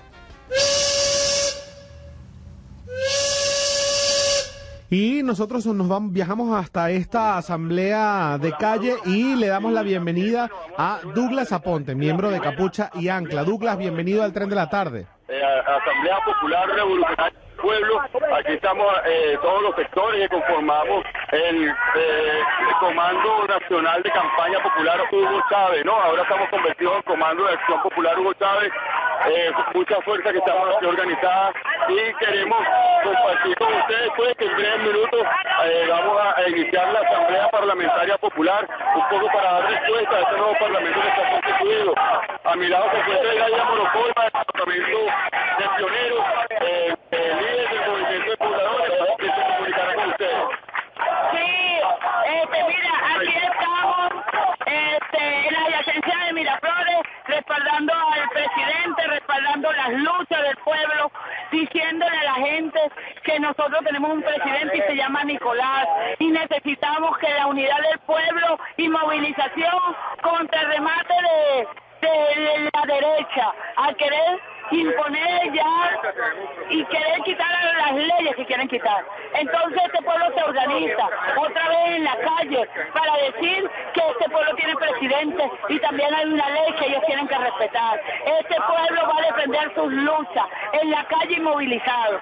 Y nosotros nos vamos, viajamos hasta esta asamblea de calle y le damos la bienvenida a Douglas Aponte, miembro de Capucha y Ancla. Douglas, bienvenido al Tren de la Tarde. Eh, Asamblea Popular Revolucionaria del Pueblo, aquí estamos eh, todos los sectores que conformamos el, eh, el Comando Nacional de Campaña Popular Hugo Chávez, ¿no? Ahora estamos convertidos en Comando de Acción Popular Hugo Chávez, eh, mucha fuerza que estamos aquí organizadas y queremos compartir con ustedes pues que en breves minutos eh, vamos a, a iniciar la Asamblea Parlamentaria Popular, un poco para dar respuesta a este nuevo Parlamento que está constituido. A mi lado se encuentra Gaia Morocolma, del Departamento de Pioneros, eh, eh, líder del movimiento de pobladores, que se comunicará con ustedes. Sí, este, mira, aquí estamos este, en la adyacencia de Miraflores, respaldando al presidente, respaldando las luchas del pueblo, diciéndole a la gente que nosotros tenemos un presidente y se llama Nicolás, y necesitamos que la unidad del pueblo y movilización contra el remate de, de la derecha, a querer imponer ya y querer quitar las leyes que quieren quitar. Entonces este pueblo se organiza otra vez en la calle para decir que este pueblo tiene presidente y también hay una ley que ellos tienen que respetar. Este pueblo va a defender sus luchas en la calle y movilizado.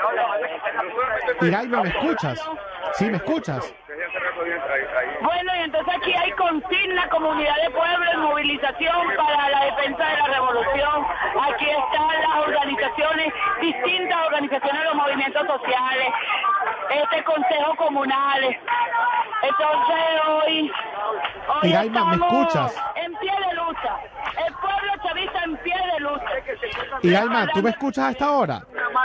Iraima, ¿me escuchas? Sí, ¿me escuchas? Bueno, y entonces aquí hay consigna, comunidad de pueblo en movilización para la defensa de la revolución. Aquí están las organizaciones, distintas organizaciones de los movimientos sociales, este consejo comunales. Entonces hoy, hoy Iraima, ¿me escuchas? En pie de lucha. El pueblo chavista en pie de lucha. Iraima, ¿tú me escuchas a esta hora?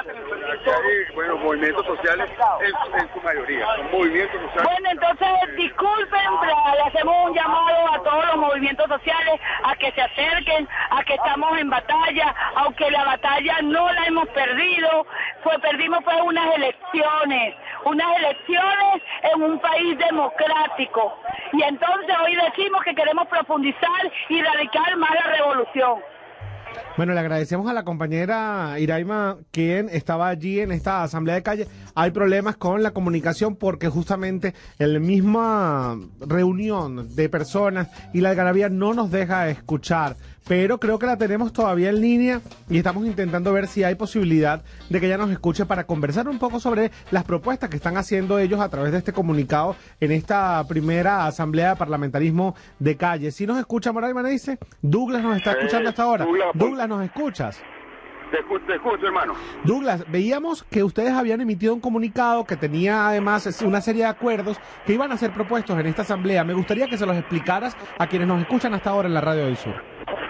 Bueno, movimientos sociales en, en su mayoría, son movimientos sociales. Bueno, entonces disculpen, pero le hacemos un llamado a todos los movimientos sociales a que se acerquen, a que estamos en batalla, aunque la batalla no la hemos perdido, fue perdimos fue unas elecciones, unas elecciones en un país democrático. Y entonces hoy decimos que queremos profundizar y radicar más la revolución. Bueno, le agradecemos a la compañera Iraima, quien estaba allí en esta asamblea de calle. Hay problemas con la comunicación porque justamente en la misma reunión de personas y la algarabía no nos deja escuchar. Pero creo que la tenemos todavía en línea y estamos intentando ver si hay posibilidad de que ella nos escuche para conversar un poco sobre las propuestas que están haciendo ellos a través de este comunicado en esta primera asamblea de parlamentarismo de calle. ¿Sí nos escucha, Moray Maneice? Douglas nos está escuchando hasta ahora. Douglas, Douglas, ¿nos escuchas? Te escucho, te escucho, hermano. Douglas, veíamos que ustedes habían emitido un comunicado que tenía además una serie de acuerdos que iban a ser propuestos en esta asamblea. Me gustaría que se los explicaras a quienes nos escuchan hasta ahora en la Radio del Sur.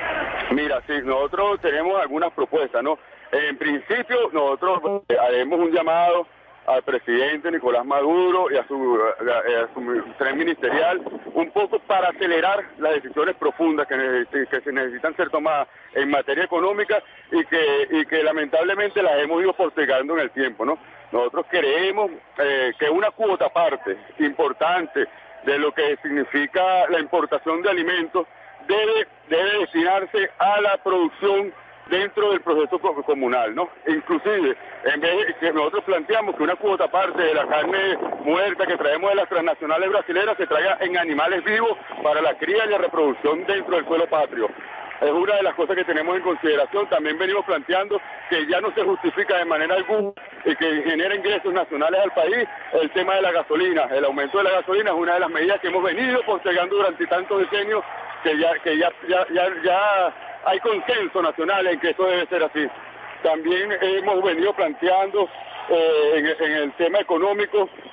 Mira, sí, nosotros tenemos algunas propuestas, ¿no? En principio, nosotros eh, haremos un llamado al presidente Nicolás Maduro y a su, a, a su tren ministerial, un poco para acelerar las decisiones profundas que, neces que se necesitan ser tomadas en materia económica y que, y que lamentablemente las hemos ido postergando en el tiempo, ¿no? Nosotros creemos eh, que una cuota parte importante de lo que significa la importación de alimentos debe, debe destinarse a la producción dentro del proceso comunal, ¿no? Inclusive, en vez de que nosotros planteamos que una cuota parte de la carne muerta que traemos de las transnacionales brasileras se traiga en animales vivos para la cría y la reproducción dentro del suelo patrio. Es una de las cosas que tenemos en consideración. También venimos planteando que ya no se justifica de manera alguna y que genera ingresos nacionales al país el tema de la gasolina. El aumento de la gasolina es una de las medidas que hemos venido postergando durante tantos decenios que ya, que ya, ya, ya, ya hay consenso nacional en que eso debe ser así. También hemos venido planteando eh, en, en el tema económico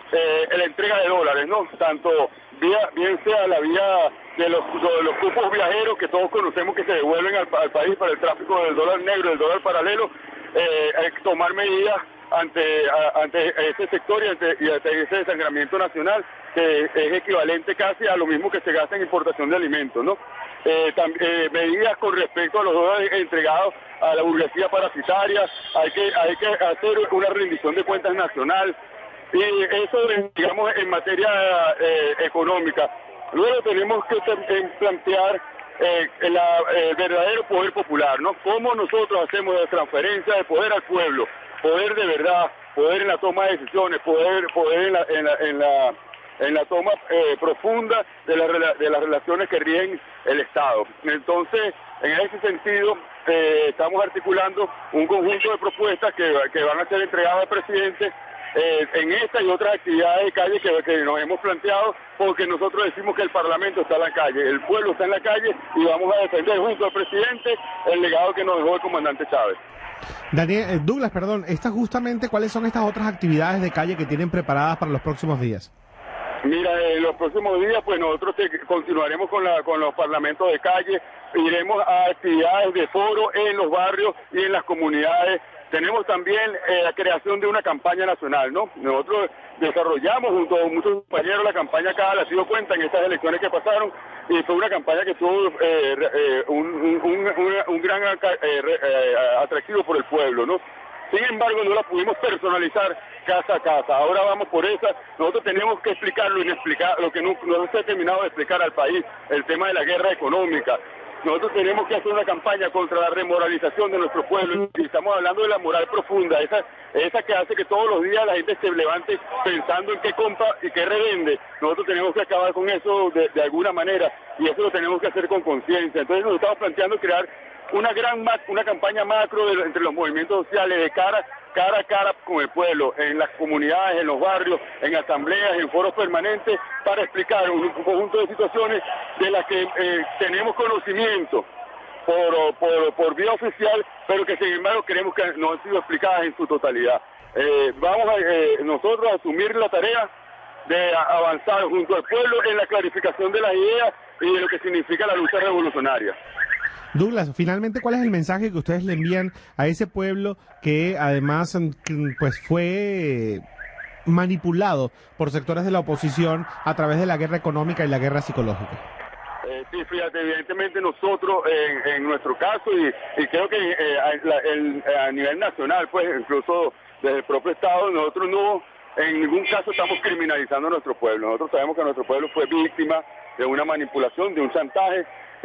eh, la entrega de dólares, ¿no? Tanto vía, bien sea la vía de los, de los cupos viajeros que todos conocemos que se devuelven al, al país para el tráfico del dólar negro, del dólar paralelo, eh, hay que tomar medidas ante, a, ante ese sector y ante, y ante ese desangramiento nacional que es equivalente casi a lo mismo que se gasta en importación de alimentos, ¿no? Eh, tam, eh, medidas con respecto a los dólares entregados a la burguesía parasitaria, hay que, hay que hacer una rendición de cuentas nacional, y eso, digamos, en materia eh, económica. Luego tenemos que plantear eh, la, el verdadero poder popular, ¿no? Cómo nosotros hacemos la transferencia de poder al pueblo, poder de verdad, poder en la toma de decisiones, poder, poder en la, en la, en la, en la toma eh, profunda de, la, de las relaciones que rigen el Estado. Entonces, en ese sentido, eh, estamos articulando un conjunto de propuestas que, que van a ser entregadas al presidente eh, en esta y otras actividades de calle que, que nos hemos planteado, porque nosotros decimos que el Parlamento está en la calle, el pueblo está en la calle y vamos a defender junto al presidente el legado que nos dejó el comandante Chávez. Daniel, eh, Douglas, perdón, estas justamente, ¿cuáles son estas otras actividades de calle que tienen preparadas para los próximos días? Mira, en los próximos días, pues nosotros te, continuaremos con, la, con los parlamentos de calle, iremos a actividades de foro en los barrios y en las comunidades. Tenemos también eh, la creación de una campaña nacional, ¿no? Nosotros desarrollamos junto a muchos compañeros la campaña Cada sido cuenta en estas elecciones que pasaron, y fue una campaña que tuvo eh, eh, un, un, un, un gran eh, eh, atractivo por el pueblo, ¿no? Sin embargo, no la pudimos personalizar casa a casa. Ahora vamos por esa. Nosotros tenemos que explicar lo inexplicable, lo que no, no se ha terminado de explicar al país, el tema de la guerra económica. Nosotros tenemos que hacer una campaña contra la remoralización de nuestro pueblo, y estamos hablando de la moral profunda, esa, esa que hace que todos los días la gente se levante pensando en qué compra y qué revende. Nosotros tenemos que acabar con eso de, de alguna manera, y eso lo tenemos que hacer con conciencia. Entonces nos estamos planteando crear una gran una campaña macro de, entre los movimientos sociales, de cara cara a cara con el pueblo, en las comunidades, en los barrios, en asambleas, en foros permanentes, para explicar un, un conjunto de situaciones de las que eh, tenemos conocimiento por, por, por vía oficial, pero que sin embargo queremos que no han sido explicadas en su totalidad. Eh, vamos a eh, nosotros a asumir la tarea de avanzar junto al pueblo en la clarificación de las ideas y de lo que significa la lucha revolucionaria. Douglas, finalmente, ¿cuál es el mensaje que ustedes le envían a ese pueblo que además pues fue manipulado por sectores de la oposición a través de la guerra económica y la guerra psicológica? Eh, sí, fíjate, evidentemente nosotros en, en nuestro caso y, y creo que eh, a, la, el, a nivel nacional, pues incluso desde el propio Estado, nosotros no en ningún caso estamos criminalizando a nuestro pueblo. Nosotros sabemos que nuestro pueblo fue víctima de una manipulación, de un chantaje,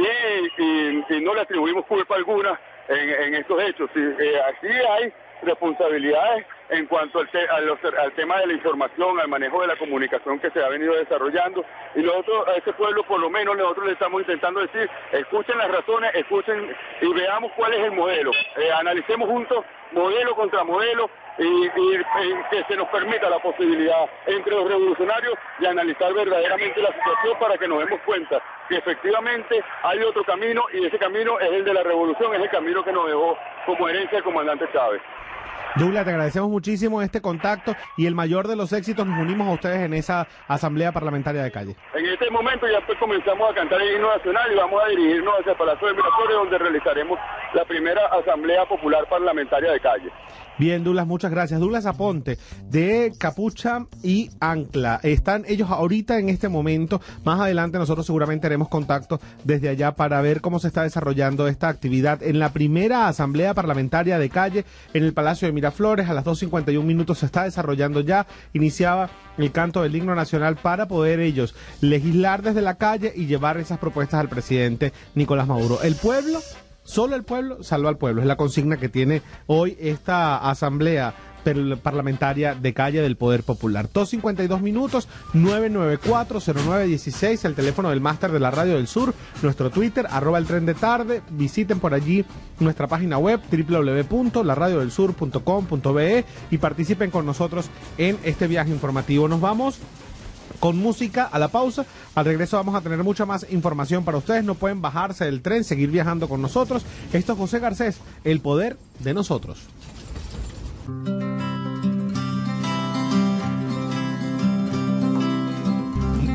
y, y, y no le atribuimos culpa alguna en, en estos hechos. Sí, eh, aquí hay responsabilidades en cuanto al, te, a los, al tema de la información, al manejo de la comunicación que se ha venido desarrollando, y nosotros a ese pueblo por lo menos nosotros le estamos intentando decir, escuchen las razones, escuchen y veamos cuál es el modelo, eh, analicemos juntos modelo contra modelo y, y, y que se nos permita la posibilidad entre los revolucionarios de analizar verdaderamente la situación para que nos demos cuenta que efectivamente hay otro camino, y ese camino es el de la revolución, es el camino que nos dejó como herencia el comandante Chávez. Douglas, te agradecemos muchísimo este contacto y el mayor de los éxitos. Nos unimos a ustedes en esa asamblea parlamentaria de calle. En este momento ya pues comenzamos a cantar el himno nacional y vamos a dirigirnos hacia el Palacio de Miraflores, donde realizaremos la primera asamblea popular parlamentaria de calle. Bien, Douglas, muchas gracias. Douglas Aponte, de Capucha y Ancla. Están ellos ahorita en este momento. Más adelante nosotros seguramente haremos contacto desde allá para ver cómo se está desarrollando esta actividad en la primera asamblea parlamentaria de calle en el Palacio de Miraflores. A las dos cincuenta y un minutos se está desarrollando ya. Iniciaba el canto del himno nacional para poder ellos legislar desde la calle y llevar esas propuestas al presidente Nicolás Maduro. El pueblo... Solo el pueblo salva al pueblo. Es la consigna que tiene hoy esta asamblea parlamentaria de calle del Poder Popular. dos cincuenta y dos minutos, nueve nueve cuatro, cero nueve uno seis, el teléfono del máster de la Radio del Sur, nuestro Twitter, arroba el tren de tarde. Visiten por allí nuestra página web, doble u doble u doble u punto la radio del sur punto com punto be, y participen con nosotros en este viaje informativo. Nos vamos con música a la pausa. Al regreso vamos a tener mucha más información para ustedes. No pueden bajarse del tren, seguir viajando con nosotros. Esto es José Garcés, el poder de nosotros.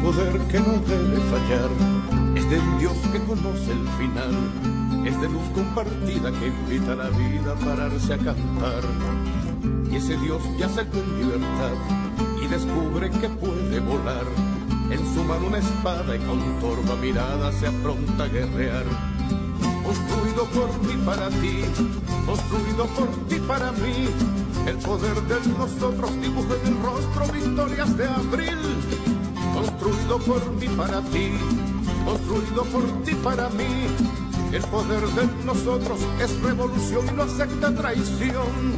poder que no debe fallar es de un Dios que conoce el final, es de luz compartida que invita a la vida a pararse a cantar. Y ese Dios yace con libertad y descubre que puede volar. En su mano una espada y con torva mirada se afronta a guerrear. Construido por mí para ti, construido por ti para mí, el poder de nosotros dibuja en el rostro victorias de abril. Construido por mí para ti, construido por ti para mí, el poder de nosotros es revolución y no acepta traición.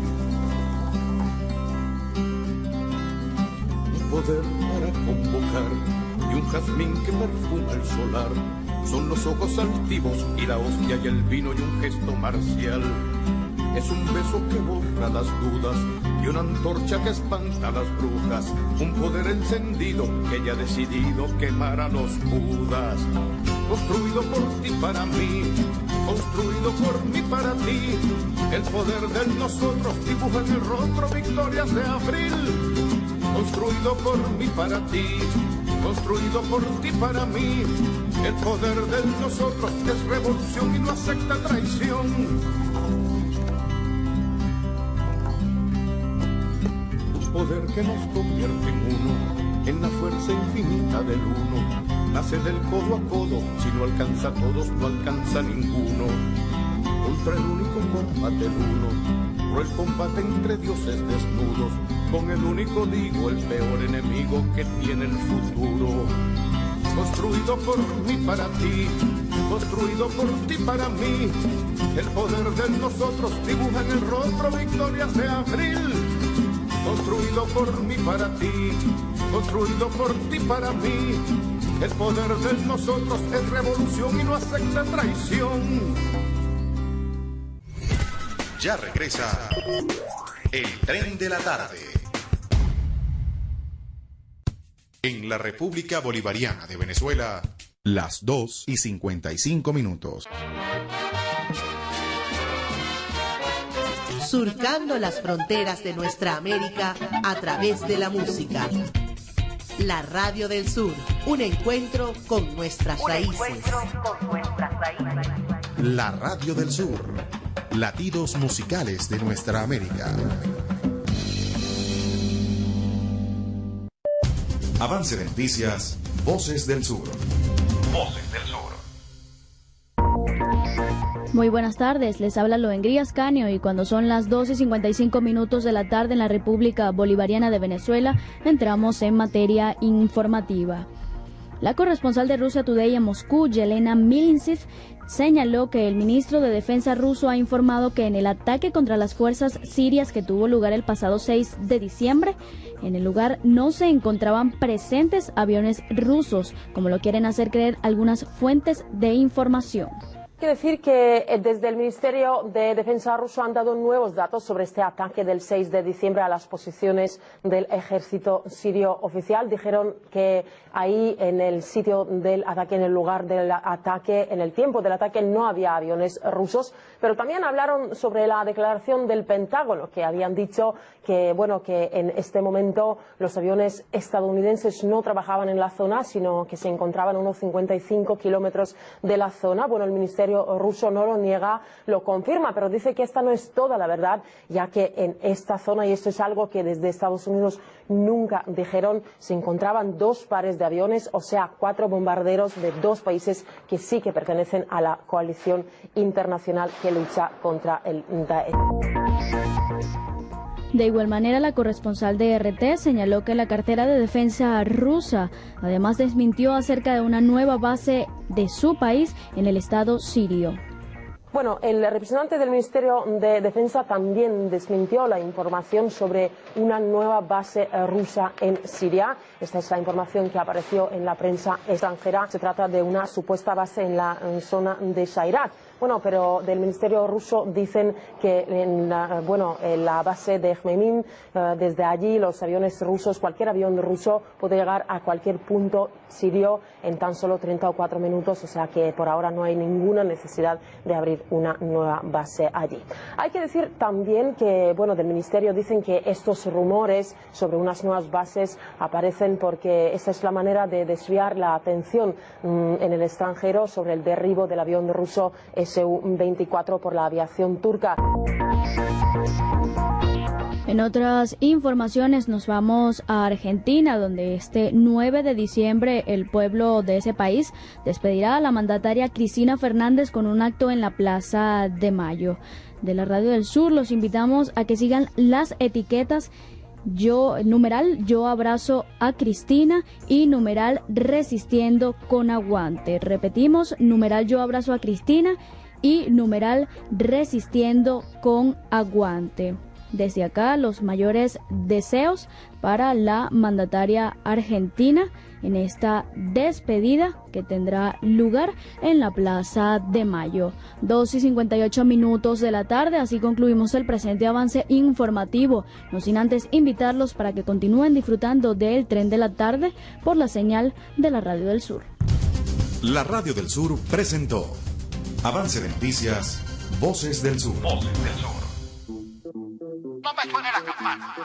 Un poder para convocar y un jazmín que perfuma el solar, son los ojos altivos y la hostia y el vino y un gesto marcial. Es un beso que borra las dudas y una antorcha que espanta a las brujas, un poder encendido que ya ha decidido quemar a los judas. Construido por ti para mí, construido por mí para ti, el poder de nosotros dibuja en el rostro victorias de abril. Construido por mí para ti, construido por ti para mí, el poder de nosotros es revolución y no acepta traición. Un poder que nos convierte en uno, en la fuerza infinita del uno, nace del codo a codo, si no alcanza a todos no alcanza a ninguno. Contra el único combate el uno, cruel combate entre dioses desnudos, con el único digo, el peor enemigo que tiene el futuro. Construido por mí para ti, construido por ti para mí, el poder de nosotros dibuja en el rostro victorias de abril. Construido por mí para ti, construido por ti para mí, el poder de nosotros es revolución y no acepta traición. Ya regresa el Tren de la Tarde. En la República Bolivariana de Venezuela, las dos y cincuenta y cinco minutos. Surcando las fronteras de nuestra América a través de la música. La Radio del Sur, un encuentro con nuestras raíces. La Radio del Sur, latidos musicales de nuestra América. Avance de noticias, Voces del Sur. Voces del Sur. Muy buenas tardes, les habla Loengría Ascanio y cuando son las dos y cincuenta y cinco minutos de la tarde en la República Bolivariana de Venezuela, entramos en materia informativa. La corresponsal de Russia Today en Moscú, Yelena Milinsev, señaló que el ministro de Defensa ruso ha informado que en el ataque contra las fuerzas sirias que tuvo lugar el pasado seis de diciembre, en el lugar no se encontraban presentes aviones rusos, como lo quieren hacer creer algunas fuentes de información. Quiero decir que desde el Ministerio de Defensa ruso han dado nuevos datos sobre este ataque del seis de diciembre a las posiciones del ejército sirio oficial. Dijeron que ahí en el sitio del ataque, en el lugar del ataque, en el tiempo del ataque no había aviones rusos, pero también hablaron sobre la declaración del Pentágono, que habían dicho que, bueno, que en este momento los aviones estadounidenses no trabajaban en la zona, sino que se encontraban a unos cincuenta y cinco kilómetros de la zona. Bueno, el Ministerio ruso no lo niega, lo confirma, pero dice que esta no es toda la verdad, ya que en esta zona, y esto es algo que desde Estados Unidos nunca dijeron, se encontraban dos pares de aviones, o sea, cuatro bombarderos de dos países que sí que pertenecen a la coalición internacional que lucha contra el Daesh. De igual manera, la corresponsal de R T señaló que la cartera de defensa rusa además desmintió acerca de una nueva base de su país en el estado sirio. Bueno, el representante del Ministerio de Defensa también desmintió la información sobre una nueva base rusa en Siria. Esta es la información que apareció en la prensa extranjera. Se trata de una supuesta base en la en zona de Shairat. Bueno, pero del Ministerio ruso dicen que en la, bueno, en la base de Jmeimim, uh, desde allí los aviones rusos, cualquier avión ruso puede llegar a cualquier punto sirio en tan solo treinta o cuatro minutos, o sea que por ahora no hay ninguna necesidad de abrir una nueva base allí. Hay que decir también que, bueno, del Ministerio dicen que estos rumores sobre unas nuevas bases aparecen porque esa es la manera de desviar la atención mmm, en el extranjero sobre el derribo del avión ruso S U veinticuatro por la aviación turca. En otras informaciones nos vamos a Argentina, donde este nueve de diciembre el pueblo de ese país despedirá a la mandataria Cristina Fernández con un acto en la Plaza de Mayo. De la Radio del Sur los invitamos a que sigan las etiquetas yo numeral yo abrazo a Cristina y numeral resistiendo con aguante. Repetimos, numeral yo abrazo a Cristina y numeral resistiendo con aguante. Desde acá los mayores deseos para la mandataria argentina en esta despedida que tendrá lugar en la Plaza de Mayo. dos y cincuenta y ocho minutos de la tarde, así concluimos el presente avance informativo, no sin antes invitarlos para que continúen disfrutando del Tren de la Tarde por la señal de la Radio del Sur. La Radio del Sur presentó Avance de Noticias, Voces del Sur. Voces del Sur. No me suene la campana.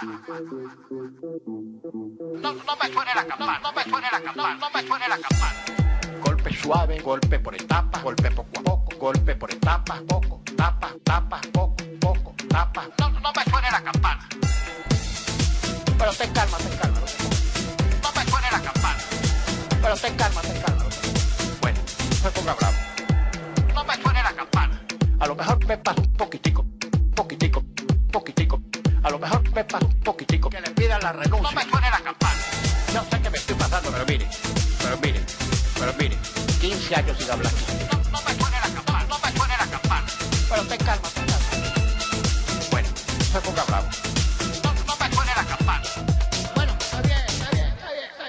No, no me suene la campana. No me suene la campana. No me suene la campana. Golpe suave, golpe por etapas, golpe poco a poco, golpe por etapas, poco, tapas, tapas, poco, poco, tapas. No, no me suene la campana. Pero ten calma, ten calma. No me suene la campana. Pero ten calma, ten calma. Bueno, no se ponga bravo. No me suene la campana. A lo mejor me pasa un poquitico, poquitico. poquitico, a lo mejor me pasa un poquitico, que le pidan la renuncia. No me suene la campana. Yo sé que me estoy pasando, pero mire, pero mire, pero mire, quince años sin hablar. No, no me suene la campana, no me suene la campana. Pero ten calma, ten calma. Bueno, no se ponga bravo. No, no me suene la campana. Bueno, está bien, está bien, está bien, está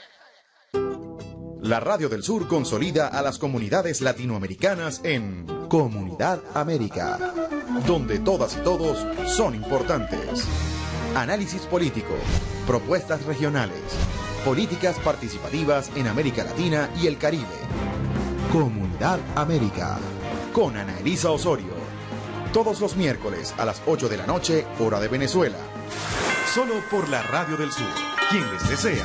bien. La Radio del Sur consolida a las comunidades latinoamericanas en Comunidad América, donde todas y todos son importantes. Análisis político, propuestas regionales, políticas participativas en América Latina y el Caribe. Comunidad América, con Ana Elisa Osorio. Todos los miércoles a las ocho de la noche, hora de Venezuela. Solo por la Radio del Sur, quien les desea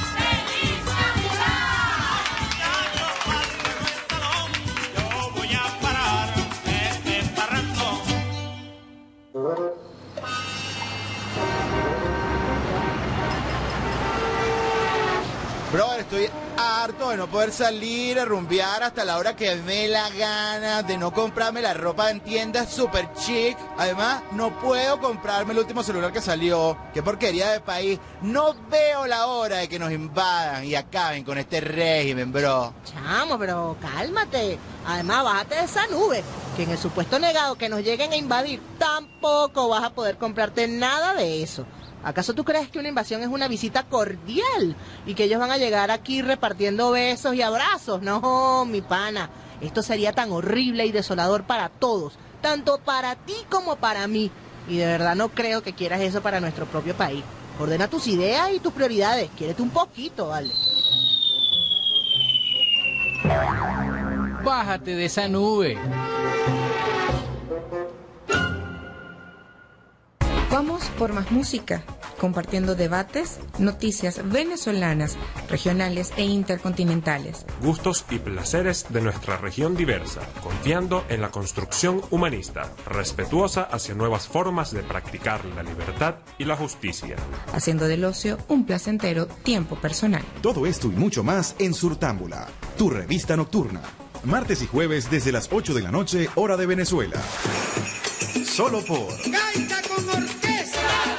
Brother, estoy harto de no poder salir a rumbear hasta la hora que me dé la gana, de no comprarme la ropa en tiendas super chic. Además, no puedo comprarme el último celular que salió. Qué porquería de país. No veo la hora de que nos invadan y acaben con este régimen, bro. Chamo, pero cálmate. Además, bájate de esa nube, que en el supuesto negado que nos lleguen a invadir, tampoco vas a poder comprarte nada de eso. ¿Acaso tú crees que una invasión es una visita cordial y que ellos van a llegar aquí repartiendo besos y abrazos? No, mi pana, esto sería tan horrible y desolador para todos, tanto para ti como para mí. Y de verdad no creo que quieras eso para nuestro propio país. Ordena tus ideas y tus prioridades, quiérete un poquito, ¿vale? Bájate de esa nube. Vamos por más música, compartiendo debates, noticias venezolanas, regionales e intercontinentales. Gustos y placeres de nuestra región diversa, confiando en la construcción humanista, respetuosa hacia nuevas formas de practicar la libertad y la justicia. Haciendo del ocio un placentero tiempo personal. Todo esto y mucho más en Surtámbula, tu revista nocturna. Martes y jueves desde las ocho de la noche, hora de Venezuela. Solo por Gaita con orquesta.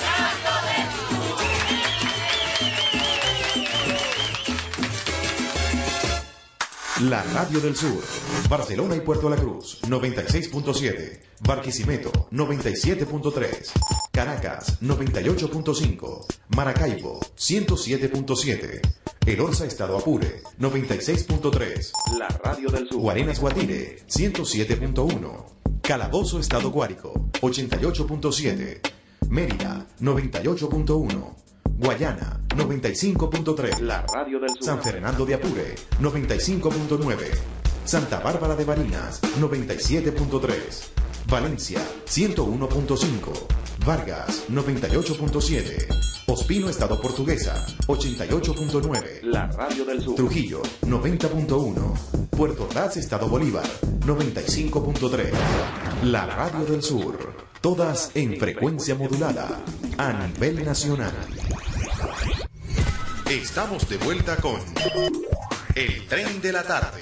La Radio del Sur. Barcelona y Puerto La Cruz, noventa y seis punto siete. Barquisimeto, noventa y siete punto tres. Caracas, noventa y ocho punto cinco. Maracaibo, ciento siete punto siete. El Orza Estado Apure, noventa y seis punto tres. La Radio del Sur. Guarenas Guatire, ciento siete punto uno. Calabozo Estado Guárico, ochenta y ocho punto siete. Mérida, noventa y ocho punto uno. Guayana, noventa y cinco punto tres. La Radio del Sur. San Fernando de Apure, noventa y cinco punto nueve. Santa Bárbara de Barinas, noventa y siete punto tres. Valencia, ciento uno punto cinco. Vargas, noventa y ocho punto siete. Ospino, Estado Portuguesa, ochenta y ocho punto nueve. La Radio del Sur. Trujillo, noventa punto uno. Puerto Ordaz, Estado Bolívar, noventa y cinco punto tres. La Radio del Sur. Todas en frecuencia modulada. A nivel nacional. Estamos de vuelta con El Tren de la Tarde.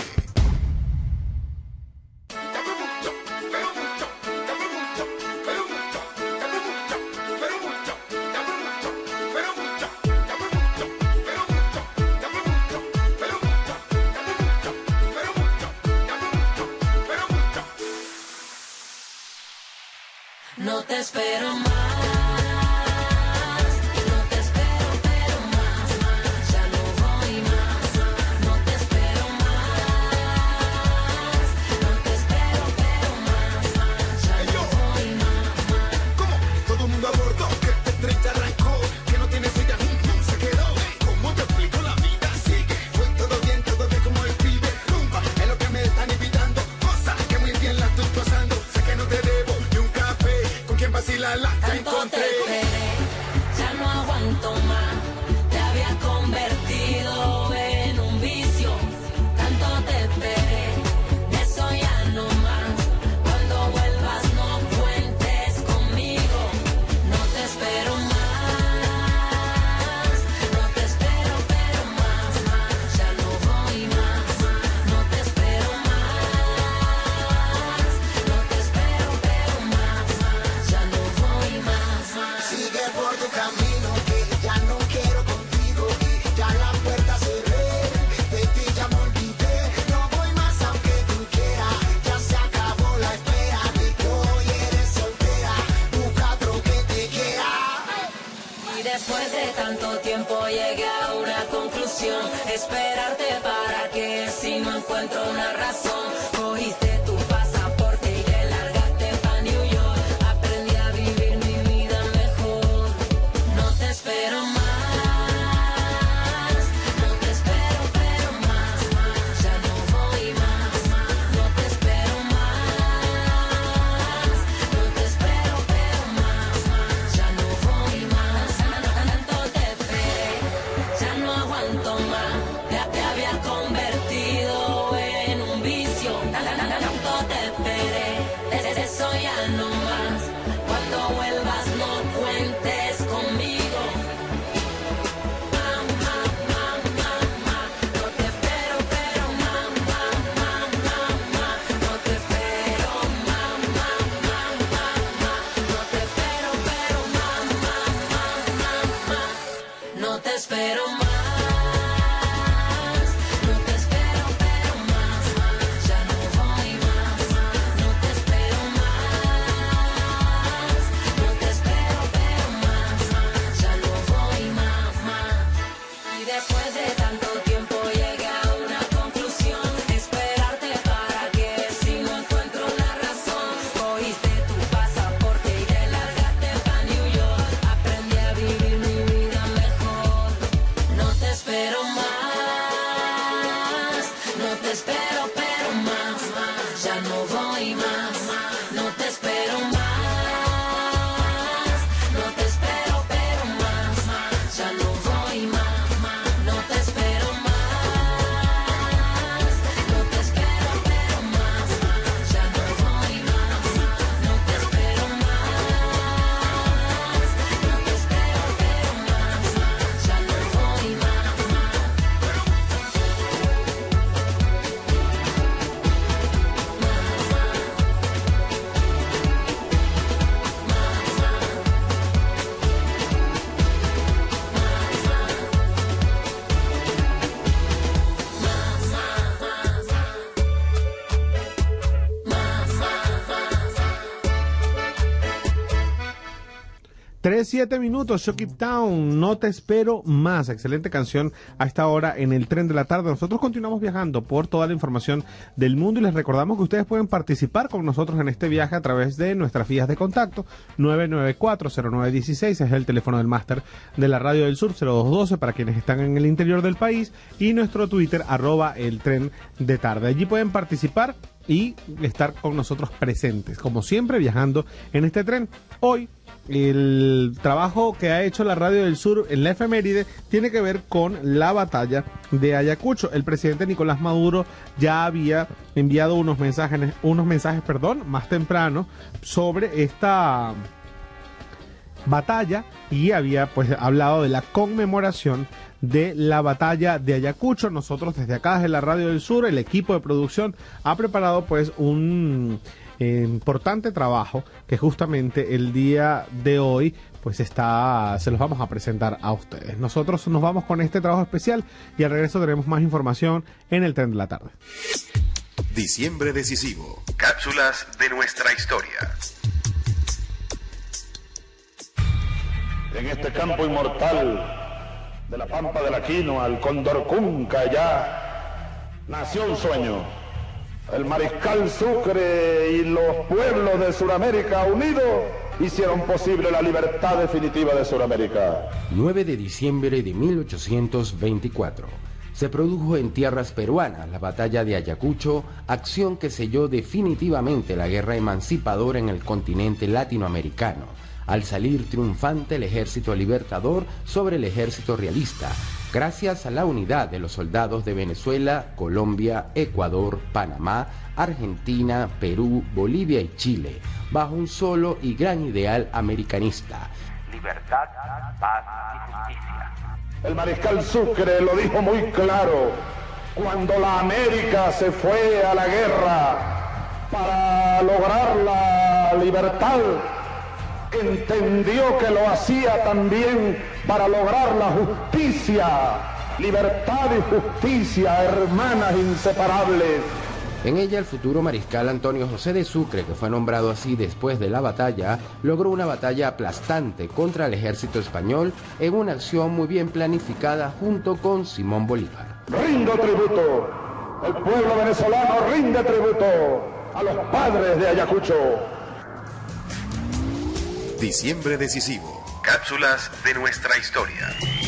No te espero más. Tanto te esperé, ya no aguanto más. Te había convertido en un vicio. Tanto te esperé, de eso ya no más. Cuando vuelvas no cuentes conmigo. No te espero más. No te espero pero más, más. Ya no voy más. No te espero más. No te espero pero más, más. Ya no voy más. Sigue por tu camino que ya no quiero contigo y ya la puerta cerré, de ti ya me olvidé, no voy más aunque tú quieras, ya se acabó la espera de que hoy eres soltera, busca otro que te quiera. Y después de tanto tiempo llegué a una conclusión, esperarte para que si no encuentro una razón, cogiste tu pasaporte y te largaste pa' New York, aprendí a vivir mi vida mejor. No te espero más, no te espero pero más, más. Ya no voy más, no te espero más, no te espero pero más, más. Ya no voy más, tanto te esperé, ya no aguanto más. Te, te había convertido en un vicio, tanto te esperé, de eso ya no más. Cuando vuelvas no cuentes conmigo. Mamá, mamá, mamá, no te espero pero mamá, mamá, mamá, no te espero mamá, mamá, mamá, no te espero pero mamá, mamá, mamá, no te espero más. No te espero pero más, más. Ya no voy más. tres, siete minutos, Shock It Town, No Te Espero Más. Excelente canción a esta hora en el tren de la tarde. Nosotros continuamos viajando por toda la información del mundo y les recordamos que ustedes pueden participar con nosotros en este viaje a través de nuestras vías de contacto. nueve nueve cuatro, cero nueve uno seis es el teléfono del máster de la Radio del Sur, cero dos uno dos para quienes están en el interior del país, y nuestro Twitter, arroba el tren de tarde. Allí pueden participar y estar con nosotros presentes, como siempre, viajando en este tren. Hoy, el trabajo que ha hecho la Radio del Sur en la efeméride tiene que ver con la batalla de Ayacucho. El presidente Nicolás Maduro ya había enviado unos mensajes, unos mensajes, perdón, más temprano sobre esta batalla y había pues hablado de la conmemoración de la batalla de Ayacucho. Nosotros desde acá, desde la Radio del Sur, el equipo de producción ha preparado pues un eh, importante trabajo que justamente el día de hoy pues está, se los vamos a presentar a ustedes. Nosotros nos vamos con este trabajo especial y al regreso tenemos más información en el tren de la tarde. Diciembre decisivo. Cápsulas de nuestra historia. En este campo inmortal de la pampa de la quinoa, el Condorcunca, allá nació un sueño. El mariscal Sucre y los pueblos de Sudamérica unidos hicieron posible la libertad definitiva de Sudamérica. nueve de diciembre de mil ochocientos veinticuatro. Se produjo en tierras peruanas la batalla de Ayacucho, acción que selló definitivamente la guerra emancipadora en el continente latinoamericano, al salir triunfante el ejército libertador sobre el ejército realista, gracias a la unidad de los soldados de Venezuela, Colombia, Ecuador, Panamá, Argentina, Perú, Bolivia y Chile, bajo un solo y gran ideal americanista: libertad, paz y justicia. El mariscal Sucre lo dijo muy claro cuando la América se fue a la guerra para lograr la libertad. Entendió que lo hacía también para lograr la justicia. Libertad y justicia, hermanas inseparables. En ella el futuro mariscal Antonio José de Sucre, que fue nombrado así después de la batalla, logró una batalla aplastante contra el ejército español en una acción muy bien planificada junto con Simón Bolívar. Rindo tributo, el pueblo venezolano rinde tributo a los padres de Ayacucho. Diciembre decisivo. Cápsulas de nuestra historia.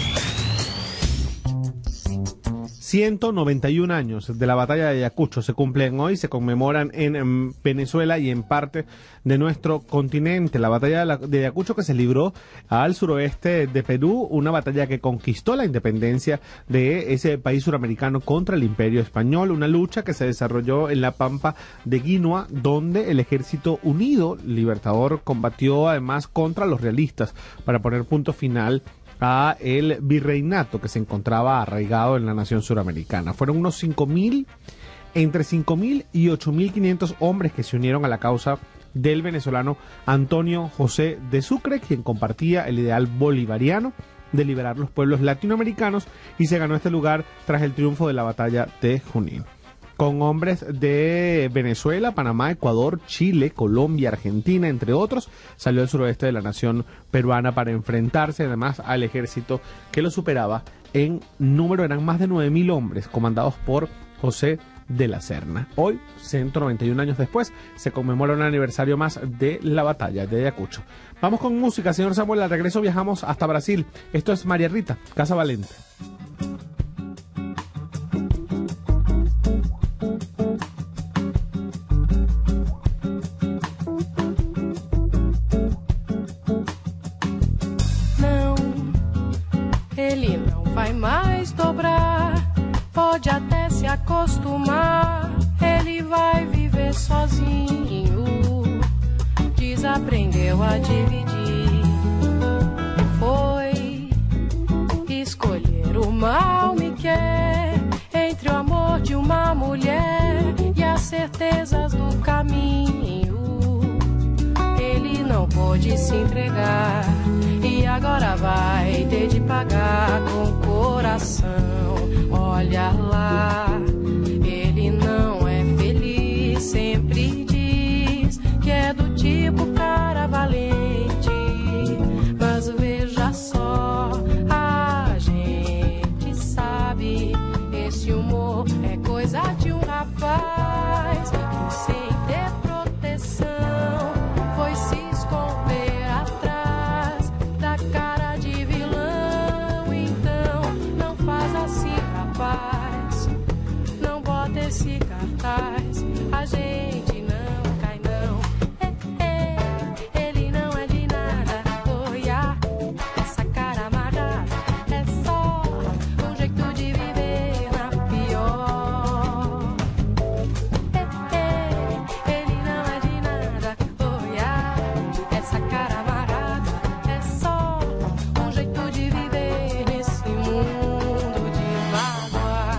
ciento noventa y un años de la batalla de Ayacucho se cumplen hoy, se conmemoran en, en Venezuela y en parte de nuestro continente. La batalla de, la, de Ayacucho, que se libró al suroeste de Perú, una batalla que conquistó la independencia de ese país suramericano contra el Imperio Español, una lucha que se desarrolló en la pampa de Quinoa, donde el Ejército Unido Libertador combatió además contra los realistas para poner punto final a el virreinato que se encontraba arraigado en la nación suramericana. Fueron unos cinco mil, entre cinco mil y ocho mil quinientos hombres que se unieron a la causa del venezolano Antonio José de Sucre, quien compartía el ideal bolivariano de liberar los pueblos latinoamericanos, y se ganó este lugar tras el triunfo de la batalla de Junín. Con hombres de Venezuela, Panamá, Ecuador, Chile, Colombia, Argentina, entre otros, salió del suroeste de la nación peruana para enfrentarse además al ejército que lo superaba en número. Eran más de nueve mil hombres comandados por José de la Serna. Hoy, ciento noventa y un años después, se conmemora un aniversario más de la batalla de Ayacucho. Vamos con música, señor Samuel. Al regreso viajamos hasta Brasil. Esto es María Rita, Casa Valente. Ele não vai mais dobrar, pode até se acostumar. Ele vai viver sozinho, desaprendeu a dividir. Foi escolher o mal me quer, entre o amor de uma mulher e as certezas do caminho. Ele não pôde se entregar e agora vai ter de pagar com o coração. Olha lá, ele não é feliz, sempre diz que é do tipo cara valente, mas gente não cai não. É, é, ele não é de nada. Olha, essa cara amarrada é só um jeito de viver na pior. É, é, ele não é de nada. Olha, essa cara amarrada é só um jeito de viver nesse mundo de mágoa.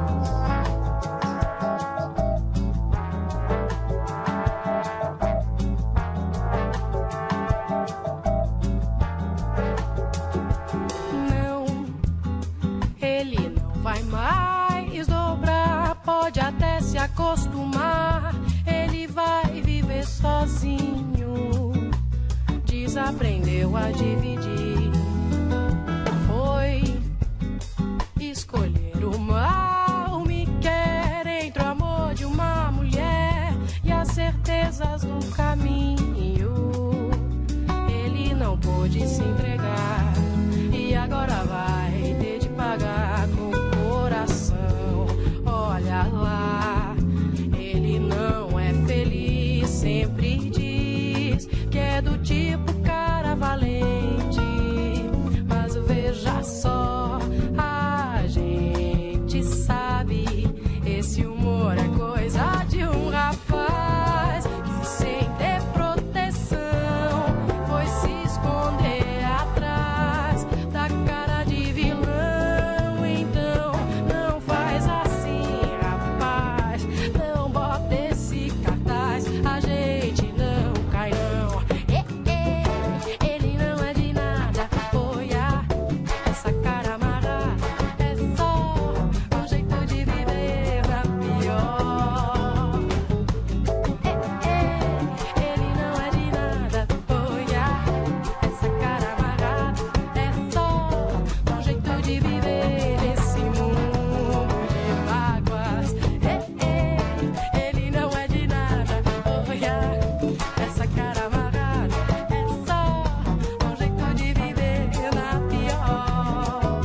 Não, ele não vai mais dobrar, pode até se acostumar. Ele vai viver sozinho, desaprendeu a dividir. Foi escolher o mal, me quer entre o amor de uma mulher e as certezas do caminho. Ele não pôde se entregar e agora vai ter de pagar com o coração. Olha lá, ele não é feliz, sempre diz que é do tipo cara valente. Mas veja só, a gente sabe, esse humor é coisa de um rapaz que sem ter proteção foi se esconder atrás da cara de vilão. Então não faz assim, rapaz, não bota esse cartaz. A gente não cai não. É, é, ele não é de nada. Olha, essa cara amarrada é só um jeito de viver na pior. É, é, ele não é de nada. Olha, essa cara amarrada é só um jeito de viver nesse mundo de mágoas. É, é, ele não é de nada. Olha, essa cara amarrada é só um jeito de viver na pior.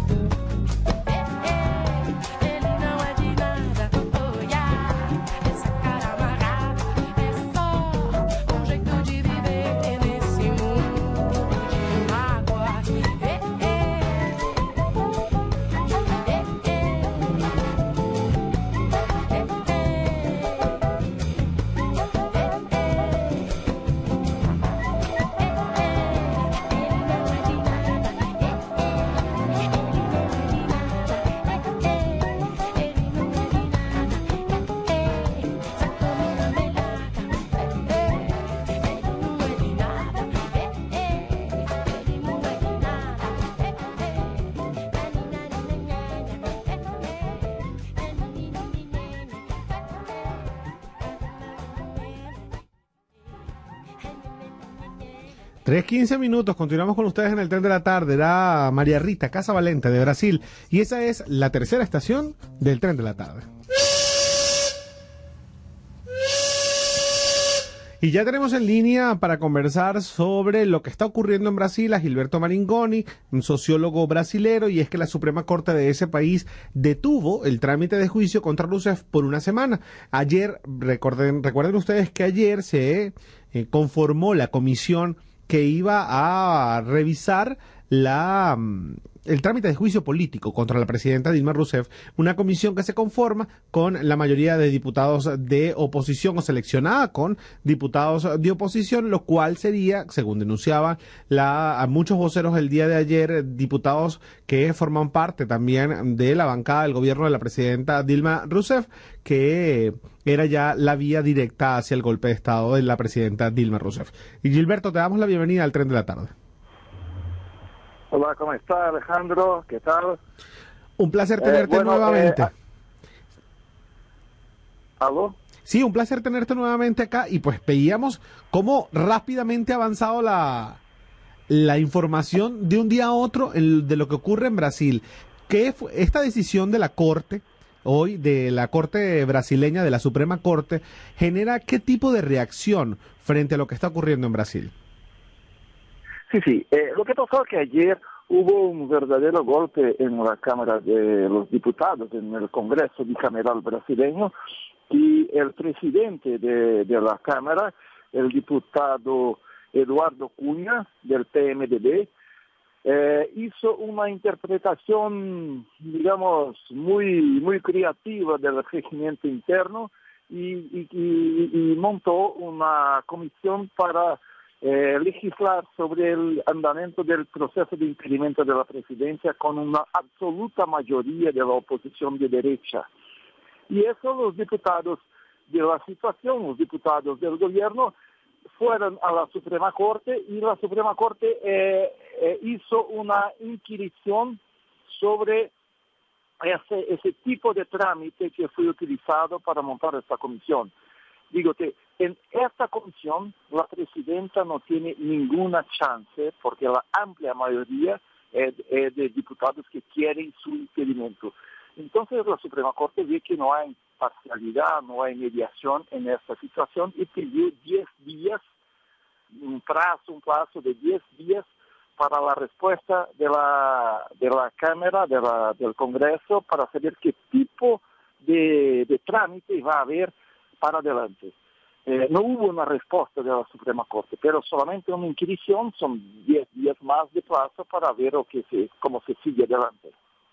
É, é, ele não é de nada. Olha, essa cara amarrada é só um jeito de viver nesse mundo de mágoas. É, tres quince minutos, continuamos con ustedes en el tren de la tarde. Era María Rita Casa Valente de Brasil y esa es la tercera estación del tren de la tarde. Y ya tenemos en línea para conversar sobre lo que está ocurriendo en Brasil a Gilberto Maringoni, un sociólogo brasilero, y es que la Suprema Corte de ese país detuvo el trámite de juicio contra Rousseff por una semana. Ayer, recuerden, recuerden ustedes que ayer se eh, conformó la comisión que iba a revisar la el trámite de juicio político contra la presidenta Dilma Rousseff, una comisión que se conforma con la mayoría de diputados de oposición o seleccionada con diputados de oposición, lo cual sería, según denunciaban la, a muchos voceros el día de ayer, diputados que forman parte también de la bancada del gobierno de la presidenta Dilma Rousseff, que era ya la vía directa hacia el golpe de Estado de la presidenta Dilma Rousseff. Y Gilberto, te damos la bienvenida al tren de la tarde. Hola, ¿cómo está, Alejandro? ¿Qué tal? Un placer tenerte eh, bueno, nuevamente. Eh, ¿Aló? Sí, un placer tenerte nuevamente acá y pues veíamos cómo rápidamente ha avanzado la, la información de un día a otro el, de lo que ocurre en Brasil. ¿Qué fue esta decisión de la Corte hoy, de la Corte brasileña, de la Suprema Corte, genera qué tipo de reacción frente a lo que está ocurriendo en Brasil? Sí, sí. Eh, lo que pasó es que ayer hubo un verdadero golpe en la Cámara de los Diputados, en el Congreso bicameral brasileño, y el presidente de, de la Cámara, el diputado Eduardo Cunha, del P M D B, eh, hizo una interpretación, digamos, muy, muy creativa del regimiento interno y, y, y, y montó una comisión para eh, legislar sobre el andamiento del proceso de impedimento de la presidencia con una absoluta mayoría de la oposición de derecha. Y eso los diputados de la situación, los diputados del gobierno, fueron a la Suprema Corte y la Suprema Corte eh, eh, hizo una inquisición sobre ese, ese tipo de trámite que fue utilizado para montar esta comisión. Digo que en esta comisión la presidenta no tiene ninguna chance porque la amplia mayoría es, es de diputados que quieren su impedimento. Entonces la Suprema Corte ve que no hay parcialidad, no hay mediación en esta situación y pidió diez días, un plazo, un plazo de diez días para la respuesta de la, de la Cámara, de la, del Congreso, para saber qué tipo de, de trámite va a haber para adelante. Eh, no hubo una respuesta de la Suprema Corte, pero solamente una inquisición, son diez días más de plazo para ver o que se, cómo se sigue adelante.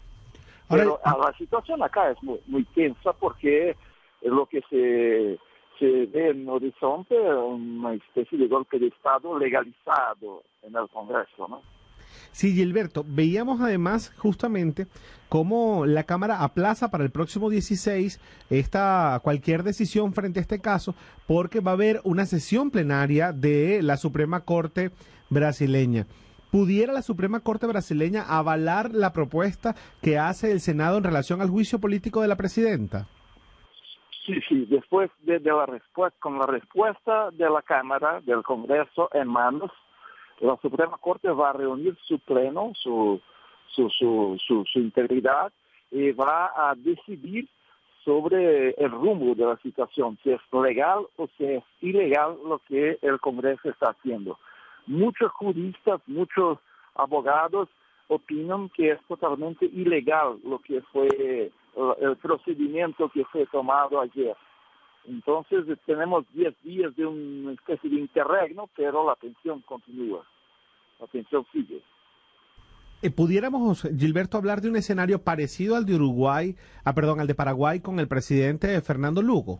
Pero la situación acá es muy, muy tensa porque lo que se, se ve en el horizonte es una especie de golpe de Estado legalizado en el Congreso, ¿no? Sí, Gilberto, veíamos además justamente cómo la Cámara aplaza para el próximo dieciséis esta, cualquier decisión frente a este caso, porque va a haber una sesión plenaria de la Suprema Corte brasileña. ¿Pudiera la Suprema Corte brasileña avalar la propuesta que hace el Senado en relación al juicio político de la presidenta? Sí, sí, después de, de la respuesta, con la respuesta de la Cámara, del Congreso en manos, la Suprema Corte va a reunir su pleno, su, su, su, su, su integridad, y va a decidir sobre el rumbo de la situación, si es legal o si es ilegal lo que el Congreso está haciendo. Muchos juristas, muchos abogados opinan que es totalmente ilegal lo que fue el procedimiento que fue tomado ayer. Entonces tenemos diez días de una especie de interregno, pero la tensión continúa, la tensión sigue. Eh, ¿Pudiéramos, Gilberto, hablar de un escenario parecido al de Uruguay, ah, perdón, al de Paraguay con el presidente Fernando Lugo?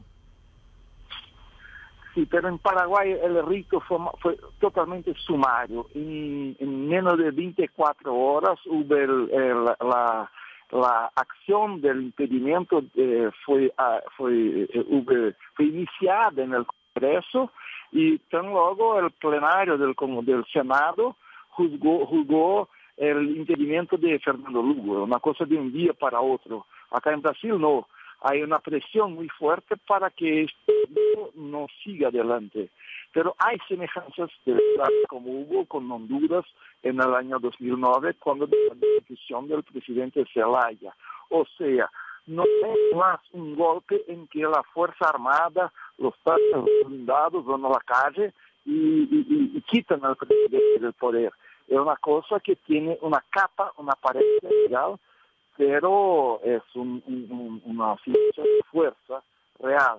Sí, pero en Paraguay el rito fue, fue totalmente sumario. En, en menos de veinticuatro horas hubo el, el, la, la acción del impedimento eh, fue, uh, fue, eh, hubo, fue iniciada en el Congreso y tan luego el plenario del, del Senado juzgó, juzgó el impedimento de Fernando Lugo, una cosa de un día para otro. Acá en Brasil no. Hay una presión muy fuerte para que esto no siga adelante. Pero hay semejanzas de verdad, como hubo con Honduras en el año dos mil nueve, cuando la destitución del presidente Zelaya. O sea, no es más un golpe en que la Fuerza Armada, los tanques blindados van a la calle y, y, y, y quitan al presidente del poder. Es una cosa que tiene una capa, una pared legal, pero es un, un, una situación de fuerza real.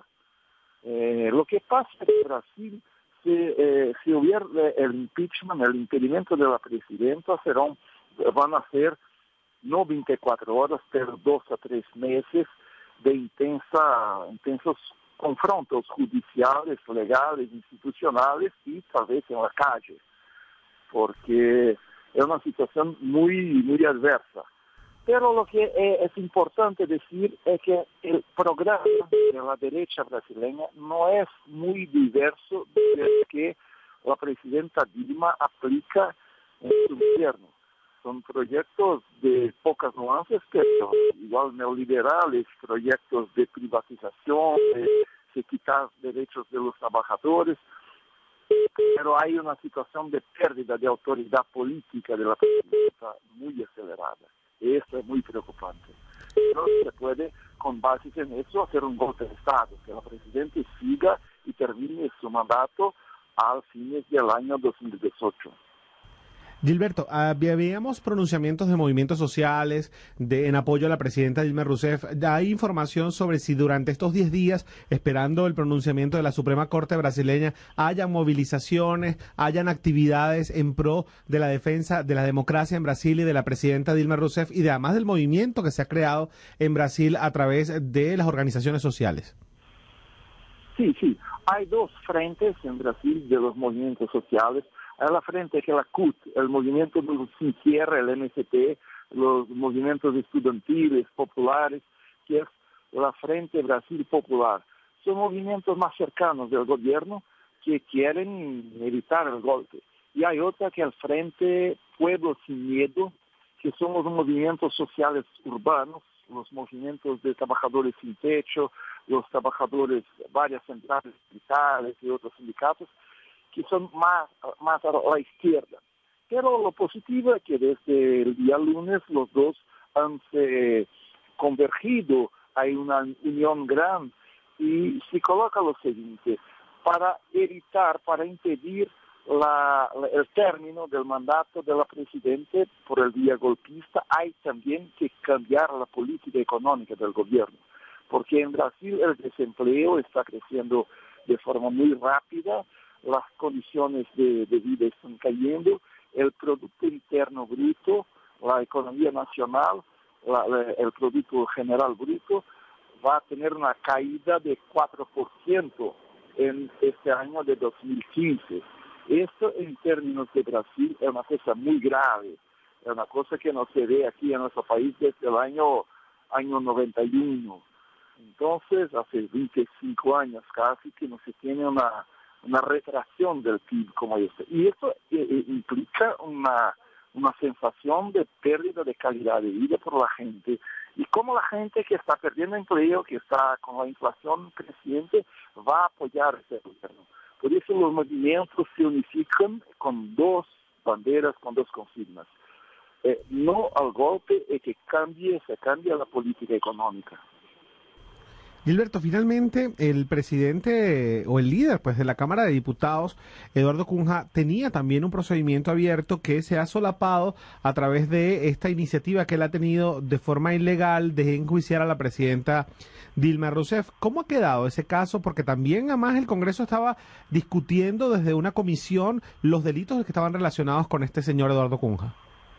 Eh, lo que pasa en Brasil, si, eh, si hubiera el impeachment, el impedimento de la presidenta, serán, van a ser no veinticuatro horas, pero dos a tres meses de intensa, intensos confrontos judiciales, legales, institucionales y tal vez en la calle, porque es una situación muy, muy adversa. Pero lo que es importante decir es que el programa de la derecha brasileña no es muy diverso del que la presidenta Dilma aplica en su gobierno. Son proyectos de pocas nuances, pero igual neoliberales, proyectos de privatización, de, de quitar derechos de los trabajadores. Pero hay una situación de pérdida de autoridad política de la presidenta muy acelerada. Eso es muy preocupante. Pero se puede, con bases en eso, hacer un golpe de Estado, que la presidenta siga y termine su mandato al fines del año dos mil dieciocho. Gilberto, habíamos pronunciamientos de movimientos sociales de, en apoyo a la presidenta Dilma Rousseff. ¿Hay información sobre si durante estos diez días, esperando el pronunciamiento de la Suprema Corte brasileña, hayan movilizaciones, hayan actividades en pro de la defensa de la democracia en Brasil y de la presidenta Dilma Rousseff y de, además del movimiento que se ha creado en Brasil a través de las organizaciones sociales? Sí, sí. Hay dos frentes en Brasil de los movimientos sociales. Hay la frente que es la C U T, el movimiento del Sin Tierra, el M S T, los movimientos estudiantiles, populares, que es la Frente Brasil Popular. Son movimientos más cercanos del gobierno que quieren evitar el golpe. Y hay otra que es el Frente Pueblo Sin Miedo, que son los movimientos sociales urbanos, los movimientos de trabajadores sin techo, los trabajadores, varias centrales militares y otros sindicatos, que son más, más a la izquierda. Pero lo positivo es que desde el día lunes los dos han se convergido, hay una unión gran y se coloca lo siguiente, para evitar, para impedir la, la, el término del mandato de la Presidenta por el día golpista, hay también que cambiar la política económica del gobierno, porque en Brasil el desempleo está creciendo de forma muy rápida, las condiciones de, de vida están cayendo, el Producto Interno Bruto, la economía nacional, la, la, el Producto General Bruto va a tener una caída de cuatro por ciento en este año de dos mil quince. Esto en términos de Brasil es una cosa muy grave, es una cosa que no se ve aquí en nuestro país desde el año, año noventa y uno. Entonces, hace veinticinco años casi que no se tiene una una retracción del P I B como este. Y esto eh, implica una, una sensación de pérdida de calidad de vida por la gente. Y como la gente que está perdiendo empleo, que está con la inflación creciente, va a apoyar este gobierno. Por eso los movimientos se unifican con dos banderas, con dos consignas. Eh, no al golpe y que cambie, se cambie la política económica. Gilberto, finalmente el presidente o el líder pues de la Cámara de Diputados, Eduardo Cunha, tenía también un procedimiento abierto que se ha solapado a través de esta iniciativa que él ha tenido de forma ilegal de enjuiciar a la presidenta Dilma Rousseff. ¿Cómo ha quedado ese caso? Porque también además el Congreso estaba discutiendo desde una comisión los delitos que estaban relacionados con este señor Eduardo Cunha.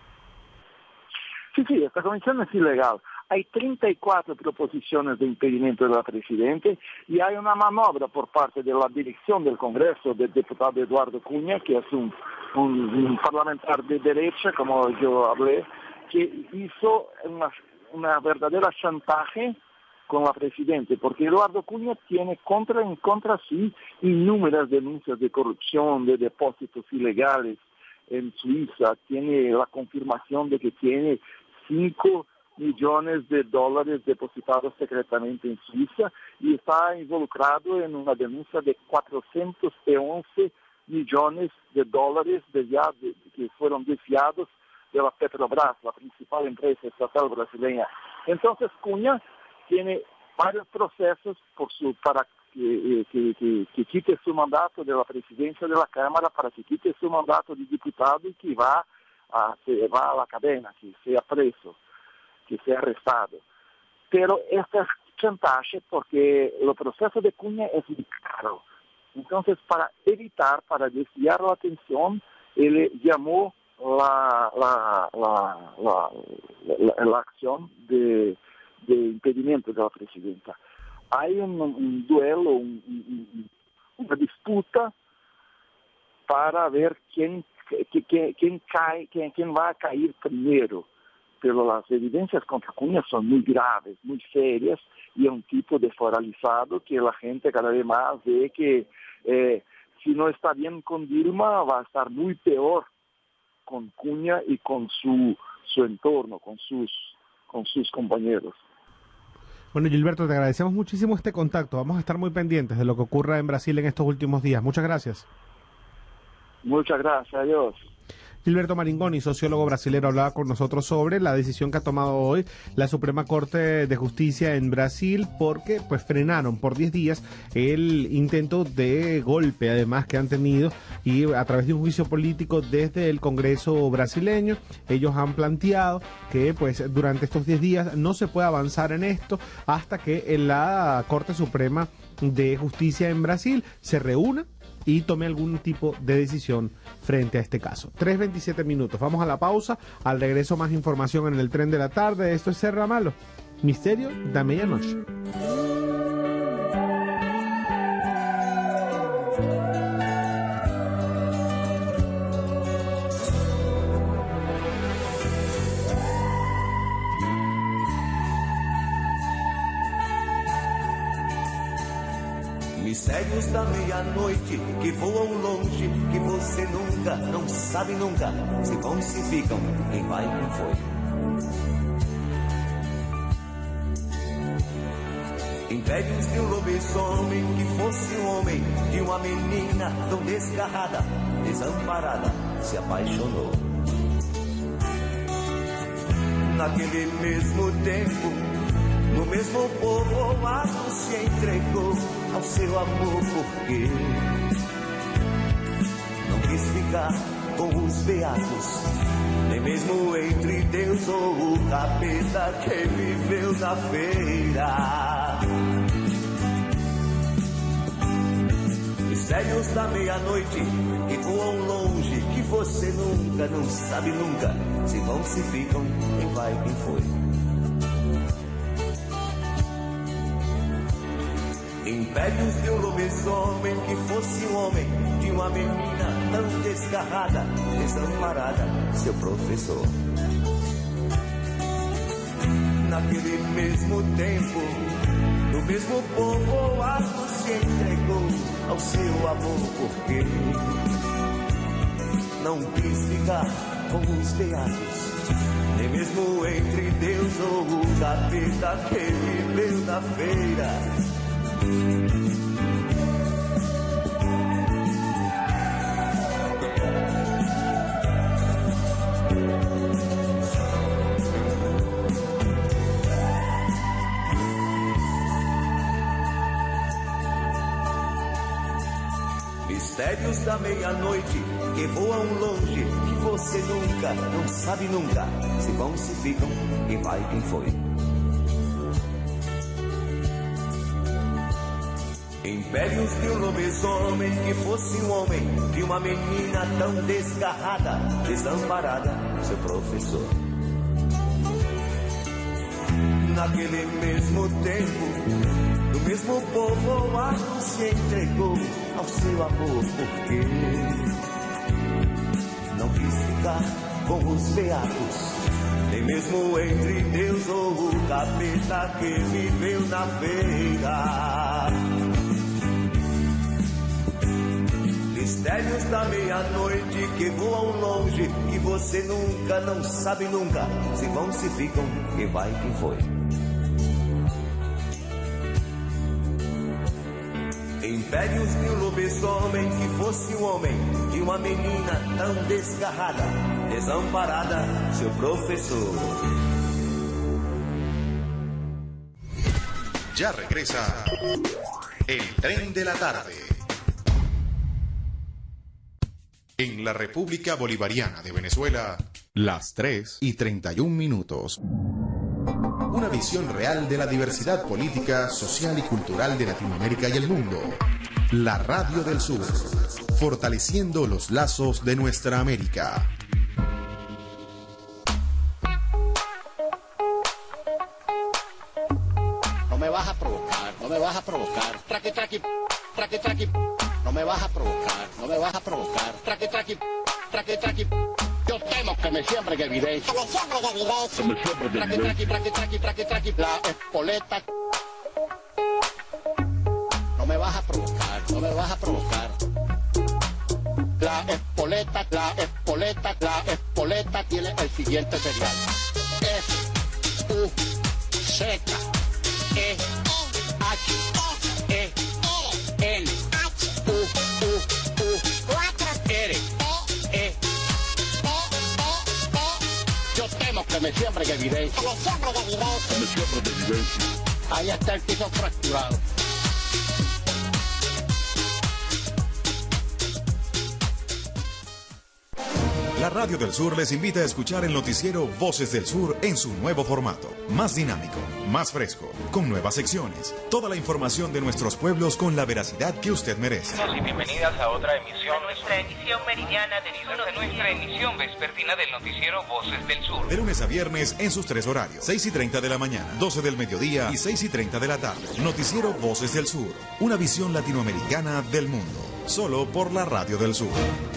Sí, sí, esta comisión es ilegal. Hay treinta y cuatro proposiciones de impedimento de la Presidenta y hay una maniobra por parte de la dirección del Congreso del diputado Eduardo Cunha, que es un, un, un parlamentar de derecha, como yo hablé, que hizo una, una verdadera chantaje con la Presidenta, porque Eduardo Cunha tiene contra en contra sí innumerables denuncias de corrupción, de depósitos ilegales en Suiza, tiene la confirmación de que tiene cinco millones de dólares depositados secretamente en Suiza y está involucrado en una denuncia de cuatrocientos once millones de dólares de ya de, que fueron desviados de la Petrobras, la principal empresa estatal brasileña. Entonces Cunha tiene varios procesos por su, para que, que, que, que quite su mandato de la presidencia de la Cámara, para que quite su mandato de diputado y que va a, se va a la cadena, que sea preso, que sea arrestado. Pero esta es chantaje porque el proceso de Cunha es muy caro. Entonces, para evitar, para desviar la atención, él llamó la, la, la, la, la, la acción de, de impedimento de la Presidenta. Hay un, un duelo, un, un, una disputa para ver quién, quién, quién, cae, quién, quién va a caer primero. Pero las evidencias contra Cunha son muy graves, muy serias, y es un tipo desmoralizado que la gente cada vez más ve que eh, si no está bien con Dilma, va a estar muy peor con Cunha y con su, su entorno, con sus, con sus compañeros. Bueno, Gilberto, te agradecemos muchísimo este contacto. Vamos a estar muy pendientes de lo que ocurra en Brasil en estos últimos días. Muchas gracias. Muchas gracias, adiós. Gilberto Maringoni, sociólogo brasileño, hablaba con nosotros sobre la decisión que ha tomado hoy la Suprema Corte de Justicia en Brasil, porque pues frenaron por diez días el intento de golpe, además, que han tenido, y a través de un juicio político desde el Congreso brasileño. Ellos han planteado que pues durante estos diez días no se puede avanzar en esto hasta que la Corte Suprema de Justicia en Brasil se reúna y tome algún tipo de decisión frente a este caso. tres veintisiete minutos, vamos a la pausa, al regreso más información en el tren de la tarde. Esto es Serra Malo, Misterio de Medianoche. Mistérios da meia-noite que voam longe, que você nunca, não sabe nunca, se vão, se ficam, quem vai, quem foi. Impérios de um lobisomem que fosse um homem, de uma menina tão desgarrada, desamparada, se apaixonou. Naquele mesmo tempo, no mesmo povoado se entregou ao seu amor, porque não quis ficar com os beatos, nem mesmo entre Deus ou o capeta que viveu na feira. Mistérios da meia-noite que voam longe, que você nunca, não sabe nunca, se vão, se ficam, quem vai, quem foi. Impérios de um lobisomem que fosse um homem, de uma menina tão desgarrada, desamparada, seu professor. Naquele mesmo tempo, no mesmo povoado se entregou ao seu amor, porque não quis ficar com os beatos, nem mesmo entre Deus ou o capeta que viveu na feira. Mistérios da meia-noite que voam longe, que você nunca, não sabe nunca, se vão, se ficam, quem vai, quem foi. Impérios de um lobisomem que fosse um homem, de uma menina tão desgarrada, desamparada, seu professor. Naquele mesmo tempo, no mesmo povoado se entregou ao seu amor, porque não quis ficar com os beatos, nem mesmo entre Deus ou o capeta que viveu na feira. Mistérios da meia-noite que voam longe, que você nunca, não sabe nunca, se vão, se ficam, quem vai, quem foi. Impérios de um lobisomem que fosse um homem, de uma menina tão desgarrada, desamparada, seu professor. Ya regresa el tren de la tarde. En la República Bolivariana de Venezuela, las tres y treinta y un minutos. Una visión real de la diversidad política, social y cultural de Latinoamérica y el mundo. La Radio del Sur, fortaleciendo los lazos de nuestra América. No me vas a provocar, no me vas a provocar. Traqui, traqui, traqui, traqui. No me vas a provocar, no me vas a provocar. Traqui, traqui, traqui, traqui. Yo temo que me siembren evidencia. Que me siembren evidencia. Que me siembren evidencia. Traqui, traqui, traqui, traqui, traqui. La espoleta. No me vas a provocar, no me vas a provocar. La espoleta, la espoleta, la espoleta tiene el siguiente serial. F, U, Z, E, H, E, N, U, U, U, R, me siembra en evidencia. Me siembra en evidencia. Me siembra en evidencia. Ahí está el piso fracturado. La Radio del Sur les invita a escuchar el noticiero Voces del Sur en su nuevo formato, más dinámico, más fresco, con nuevas secciones, toda la información de nuestros pueblos con la veracidad que usted merece. Y bienvenidas a otra emisión de nuestra emisión meridiana del de nuestra emisión vespertina del noticiero Voces del Sur. De lunes a viernes en sus tres horarios, seis y treinta de la mañana, doce del mediodía y seis y treinta de la tarde. Noticiero Voces del Sur, una visión latinoamericana del mundo, solo por la Radio del Sur.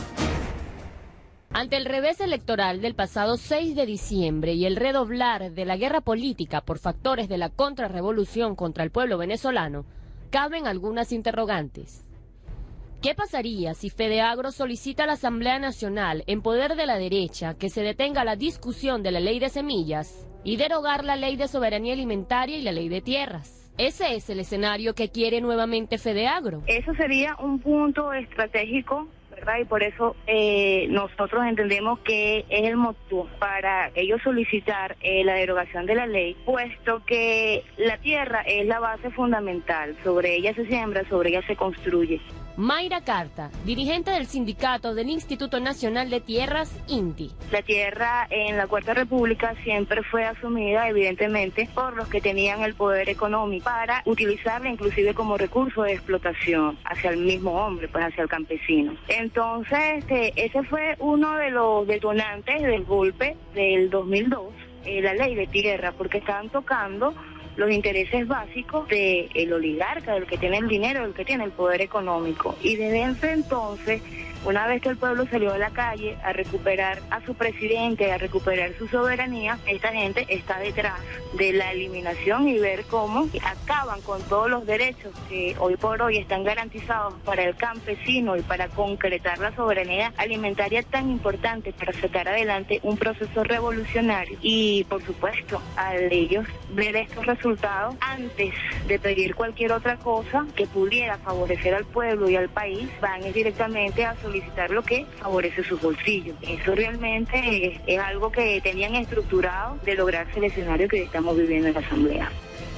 Ante el revés electoral del pasado seis de diciembre y el redoblar de la guerra política por factores de la contrarrevolución contra el pueblo venezolano, caben algunas interrogantes. ¿Qué pasaría si Fedeagro solicita a la Asamblea Nacional, en poder de la derecha, que se detenga la discusión de la ley de semillas y derogar la ley de soberanía alimentaria y la ley de tierras? ¿Ese es el escenario que quiere nuevamente Fedeagro? Eso sería un punto estratégico, ¿verdad? Y por eso eh, nosotros entendemos que es el motivo para ellos solicitar eh, la derogación de la ley, puesto que la tierra es la base fundamental, sobre ella se siembra, sobre ella se construye. Mayra Carta, dirigente del sindicato del Instituto Nacional de Tierras, INTI. La tierra en la Cuarta República siempre fue asumida, evidentemente, por los que tenían el poder económico para utilizarla inclusive como recurso de explotación hacia el mismo hombre, pues hacia el campesino. Entonces, este, ese fue uno de los detonantes del golpe del dos mil dos, eh, la ley de tierra, porque estaban tocando los intereses básicos del oligarca, del que tiene el dinero, del que tiene el poder económico. Y desde ese entonces, una vez que el pueblo salió a la calle a recuperar a su presidente, a recuperar su soberanía, esta gente está detrás de la eliminación y ver cómo acaban con todos los derechos que hoy por hoy están garantizados para el campesino y para concretar la soberanía alimentaria tan importante para sacar adelante un proceso revolucionario. Y por supuesto, al ellos ver estos resultados, antes de pedir cualquier otra cosa que pudiera favorecer al pueblo y al país, van directamente a solicitar lo que favorece sus bolsillos. Eso realmente es, es algo que tenían estructurado de lograrse el escenario que estamos viviendo en la Asamblea.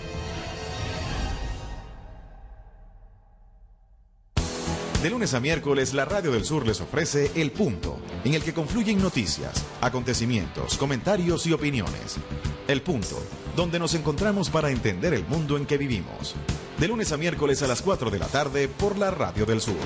De lunes a miércoles, la Radio del Sur les ofrece El Punto, en el que confluyen noticias, acontecimientos, comentarios y opiniones. El Punto, donde nos encontramos para entender el mundo en que vivimos. De lunes a miércoles a las cuatro de la tarde por la Radio del Sur.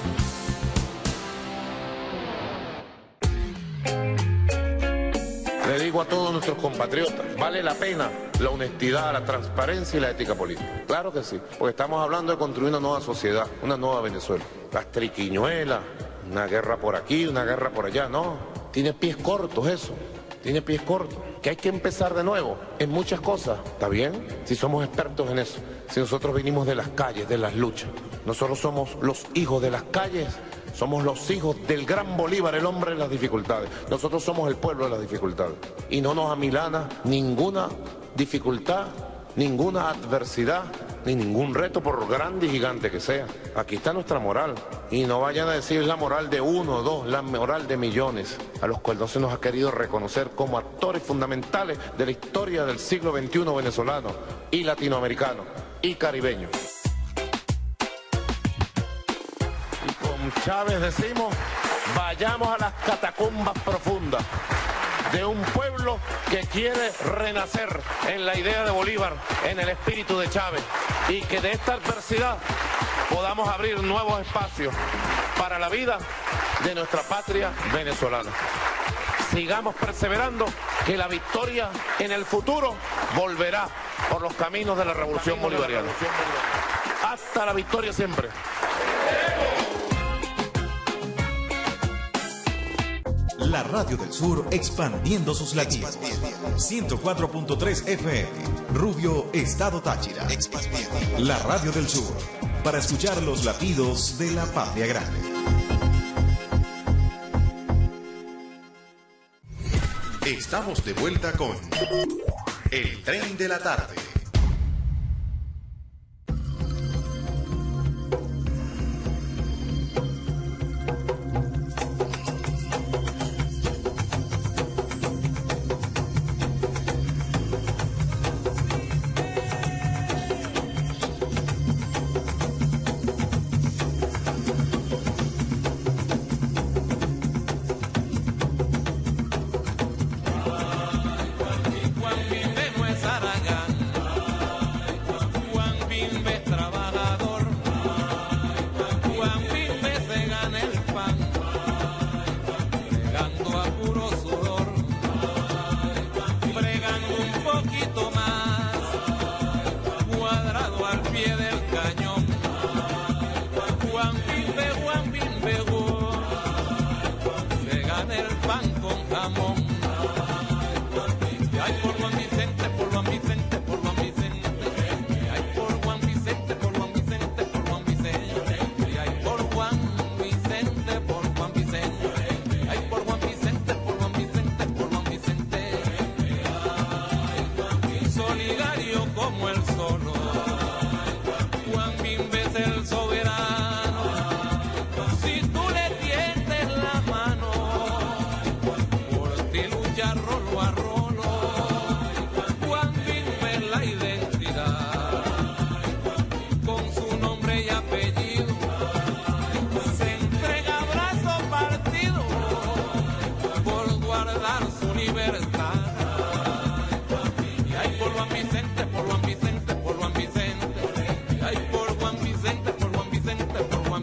Le digo a todos nuestros compatriotas, vale la pena la honestidad, la transparencia y la ética política. Claro que sí, porque estamos hablando de construir una nueva sociedad, una nueva Venezuela. Las triquiñuelas, una guerra por aquí, una guerra por allá, no. Tiene pies cortos eso, tiene pies cortos. Que hay que empezar de nuevo en muchas cosas, ¿está bien? Si somos expertos en eso, si nosotros venimos de las calles, de las luchas. Nosotros somos los hijos de las calles. Somos los hijos del gran Bolívar, el hombre de las dificultades. Nosotros somos el pueblo de las dificultades. Y no nos amilana ninguna dificultad, ninguna adversidad, ni ningún reto, por grande y gigante que sea. Aquí está nuestra moral. Y no vayan a decir la moral de uno o dos, la moral de millones, a los cuales no se nos ha querido reconocer como actores fundamentales de la historia del siglo veintiuno venezolano y latinoamericano y caribeño. Chávez decimos, vayamos a las catacumbas profundas de un pueblo que quiere renacer en la idea de Bolívar, en el espíritu de Chávez, y que de esta adversidad podamos abrir nuevos espacios para la vida de nuestra patria venezolana. Sigamos perseverando, que la victoria en el futuro volverá por los caminos de la revolución bolivariana. Hasta la victoria siempre. La Radio del Sur expandiendo sus latidos. ciento cuatro punto tres F M, Rubio, Estado Táchira. La Radio del Sur, para escuchar los latidos de la patria grande. Estamos de vuelta con El Tren de la Tarde.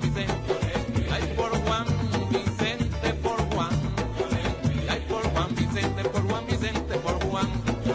Vicente, ay por Juan Vicente, por Juan, ay por Juan Vicente, por Juan Vicente, por Juan.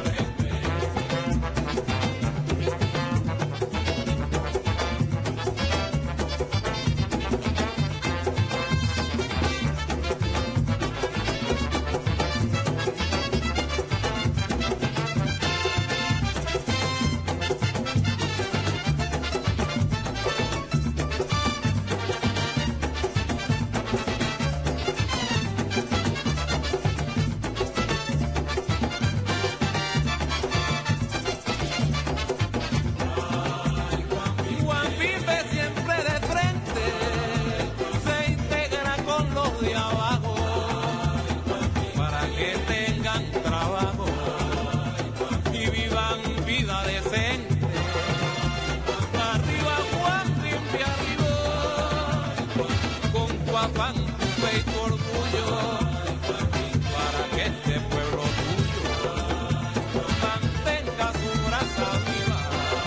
Juan vive siempre de frente, se integra con los de abajo, para que tengan trabajo y vivan vida decente. Arriba Juan, limpia arriba, con tu afán, tu fe y tu orgullo, para que este pueblo tuyo mantenga su brasa viva.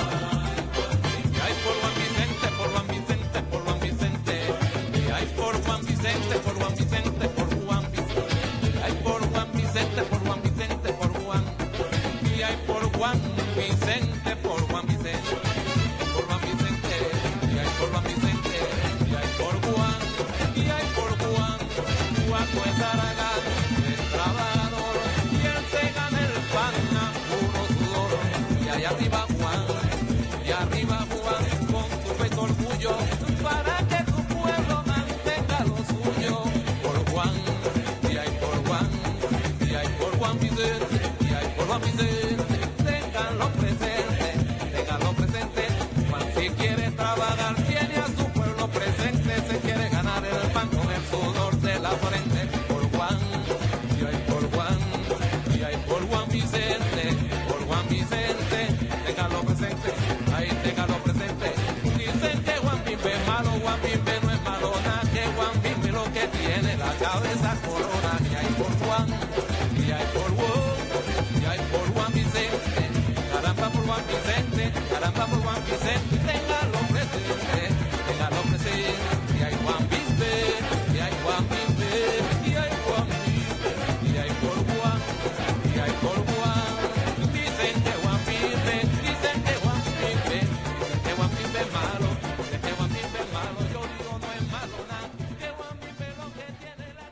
Y ay por Juan Vicente, por Juan Vicente, por Juan Vicente. Y ay por Juan Vicente, por Juan Vicente, por Juan Vicente. Y ay por Juan Vicente, por Juan Vicente, por Juan. Y ay por Juan Vicente, por Juan Vicente. Por Juan Vicente, y ay por Juan Vicente, y ay por Juan, y ay por Juan. Juan no es haragán, es trabajador, y él se gana el pan a puro sudor. Y allá arriba Juan, y arriba Juan, con tu fe y tu orgullo, para que tu pueblo mantenga lo suyo. Por Juan, y ay por Juan, y ay por Juan Vicente, y ay por Juan Vicente, ténganlo presente, ténganlo presente. Juan si quiere trabajar, tiene a su pueblo presente, se quiere ganar el pan con el sudor de la frente. Por Juan, y ay por Juan, y ay por Juan Vicente, por Juan Vicente, ténganlo presente, ahí ténganlo presente. Dicen que Juan Bimbe es malo, Juan Bimbe no es malo, nada, que Juan Bimbe lo que tiene la cabeza corona. Y ay por Juan, y ay por Juan, y ay por Juan Vicente, caramba por Juan Vicente, caramba por Juan Vicente, ténganlo presente, ténganlo presente. Y ay Juan Bimbe, y ay Juan Bimbe, y ay Juan Bimbe, y ay por Juan, y ay por Juan. Dicen que Juan Bimbe, dicen que Juan Bimbe, dicen que Juan Bimbe es malo, dicen que Juan Bimbe es malo, yo digo no es malo nada, que Juan Bimbe lo que tiene la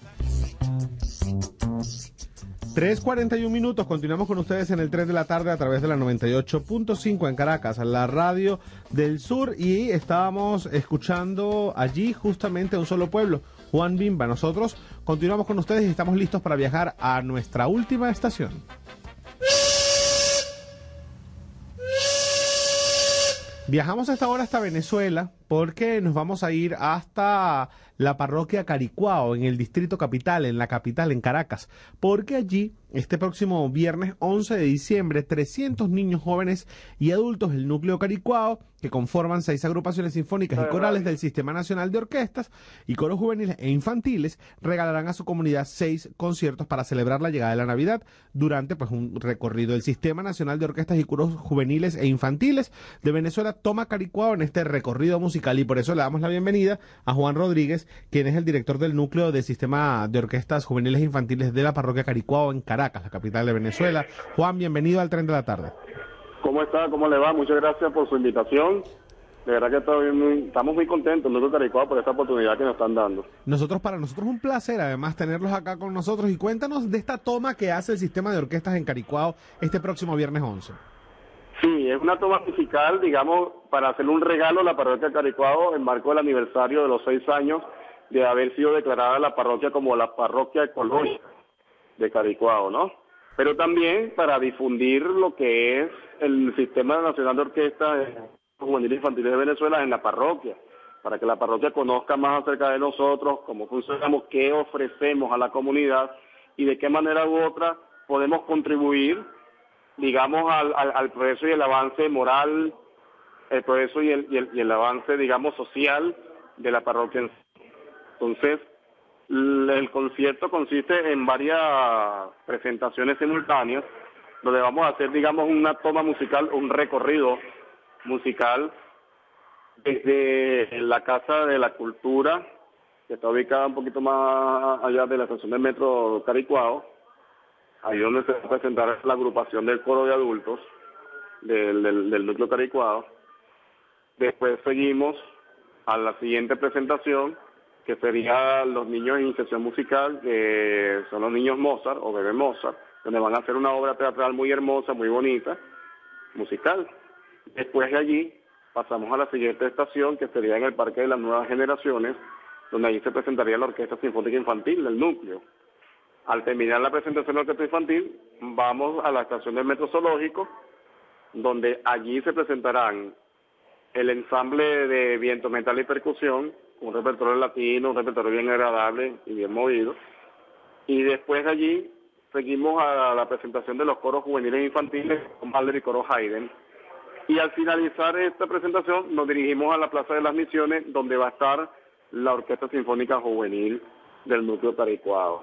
tres cuarenta y un minutos, continuamos con ustedes en el tren de la tarde a través de la noventa y ocho punto cinco en Caracas, la radio del sur, y estábamos escuchando allí justamente Un Solo Pueblo, Juan Bimba. Nosotros continuamos con ustedes y estamos listos para viajar a nuestra última estación. Viajamos a esta hora hasta Venezuela porque nos vamos a ir hasta la parroquia Caricuao, en el distrito capital, en la capital, en Caracas, porque allí, este próximo viernes once de diciembre, trescientos niños jóvenes y adultos del núcleo Caricuao, que conforman seis agrupaciones sinfónicas y corales del Sistema Nacional de Orquestas y coros juveniles e infantiles, regalarán a su comunidad seis conciertos para celebrar la llegada de la Navidad durante pues un recorrido. El Sistema Nacional de Orquestas y coros juveniles e infantiles de Venezuela toma Caricuao en este recorrido musical, y por eso le damos la bienvenida a Juan Rodríguez, quien es el director del núcleo del Sistema de Orquestas Juveniles e Infantiles de la parroquia Caricuao en Caracas, la capital de Venezuela. Juan, bienvenido al Tren de la Tarde. ¿Cómo está? ¿Cómo le va? Muchas gracias por su invitación. De verdad que estoy muy, estamos muy contentos, Núcleo Caricuao, por esta oportunidad que nos están dando. Nosotros, para nosotros es un placer, además, tenerlos acá con nosotros. Y cuéntanos de esta toma que hace el Sistema de Orquestas en Caricuao este próximo viernes once. Sí, es una toma musical, digamos, para hacerle un regalo a la parroquia Caricuao en marco del aniversario de los seis años de haber sido declarada la parroquia como la parroquia ecológica de Caricuao, ¿no? Pero también para difundir lo que es el Sistema Nacional de Orquestas Juveniles e Infantiles de Venezuela en la parroquia, para que la parroquia conozca más acerca de nosotros, cómo funcionamos, qué ofrecemos a la comunidad y de qué manera u otra podemos contribuir, digamos, al, al, al progreso y el avance moral, el progreso y el, y el, y el avance, digamos, social de la parroquia en sí. Entonces, el concierto consiste en varias presentaciones simultáneas, donde vamos a hacer, digamos, una toma musical, un recorrido musical desde la Casa de la Cultura, que está ubicada un poquito más allá de la estación del metro Caricuao, ahí donde se va a presentar la agrupación del coro de adultos del, del, del núcleo Caricuao. Después seguimos a la siguiente presentación, que sería los niños en iniciación musical, que son los niños Mozart o bebé Mozart, donde van a hacer una obra teatral muy hermosa, muy bonita, musical. Después de allí pasamos a la siguiente estación, que sería en el Parque de las Nuevas Generaciones, donde allí se presentaría la Orquesta Sinfónica Infantil del núcleo. Al terminar la presentación de la Orquesta Infantil, vamos a la estación del Metro Zoológico, donde allí se presentarán el ensamble de viento, metal y percusión, un repertorio latino, un repertorio bien agradable y bien movido. Y después de allí seguimos a la presentación de los coros juveniles e infantiles, con Mahler y coro Haydn. Y al finalizar esta presentación nos dirigimos a la Plaza de las Misiones, donde va a estar la Orquesta Sinfónica Juvenil del núcleo Caricuao.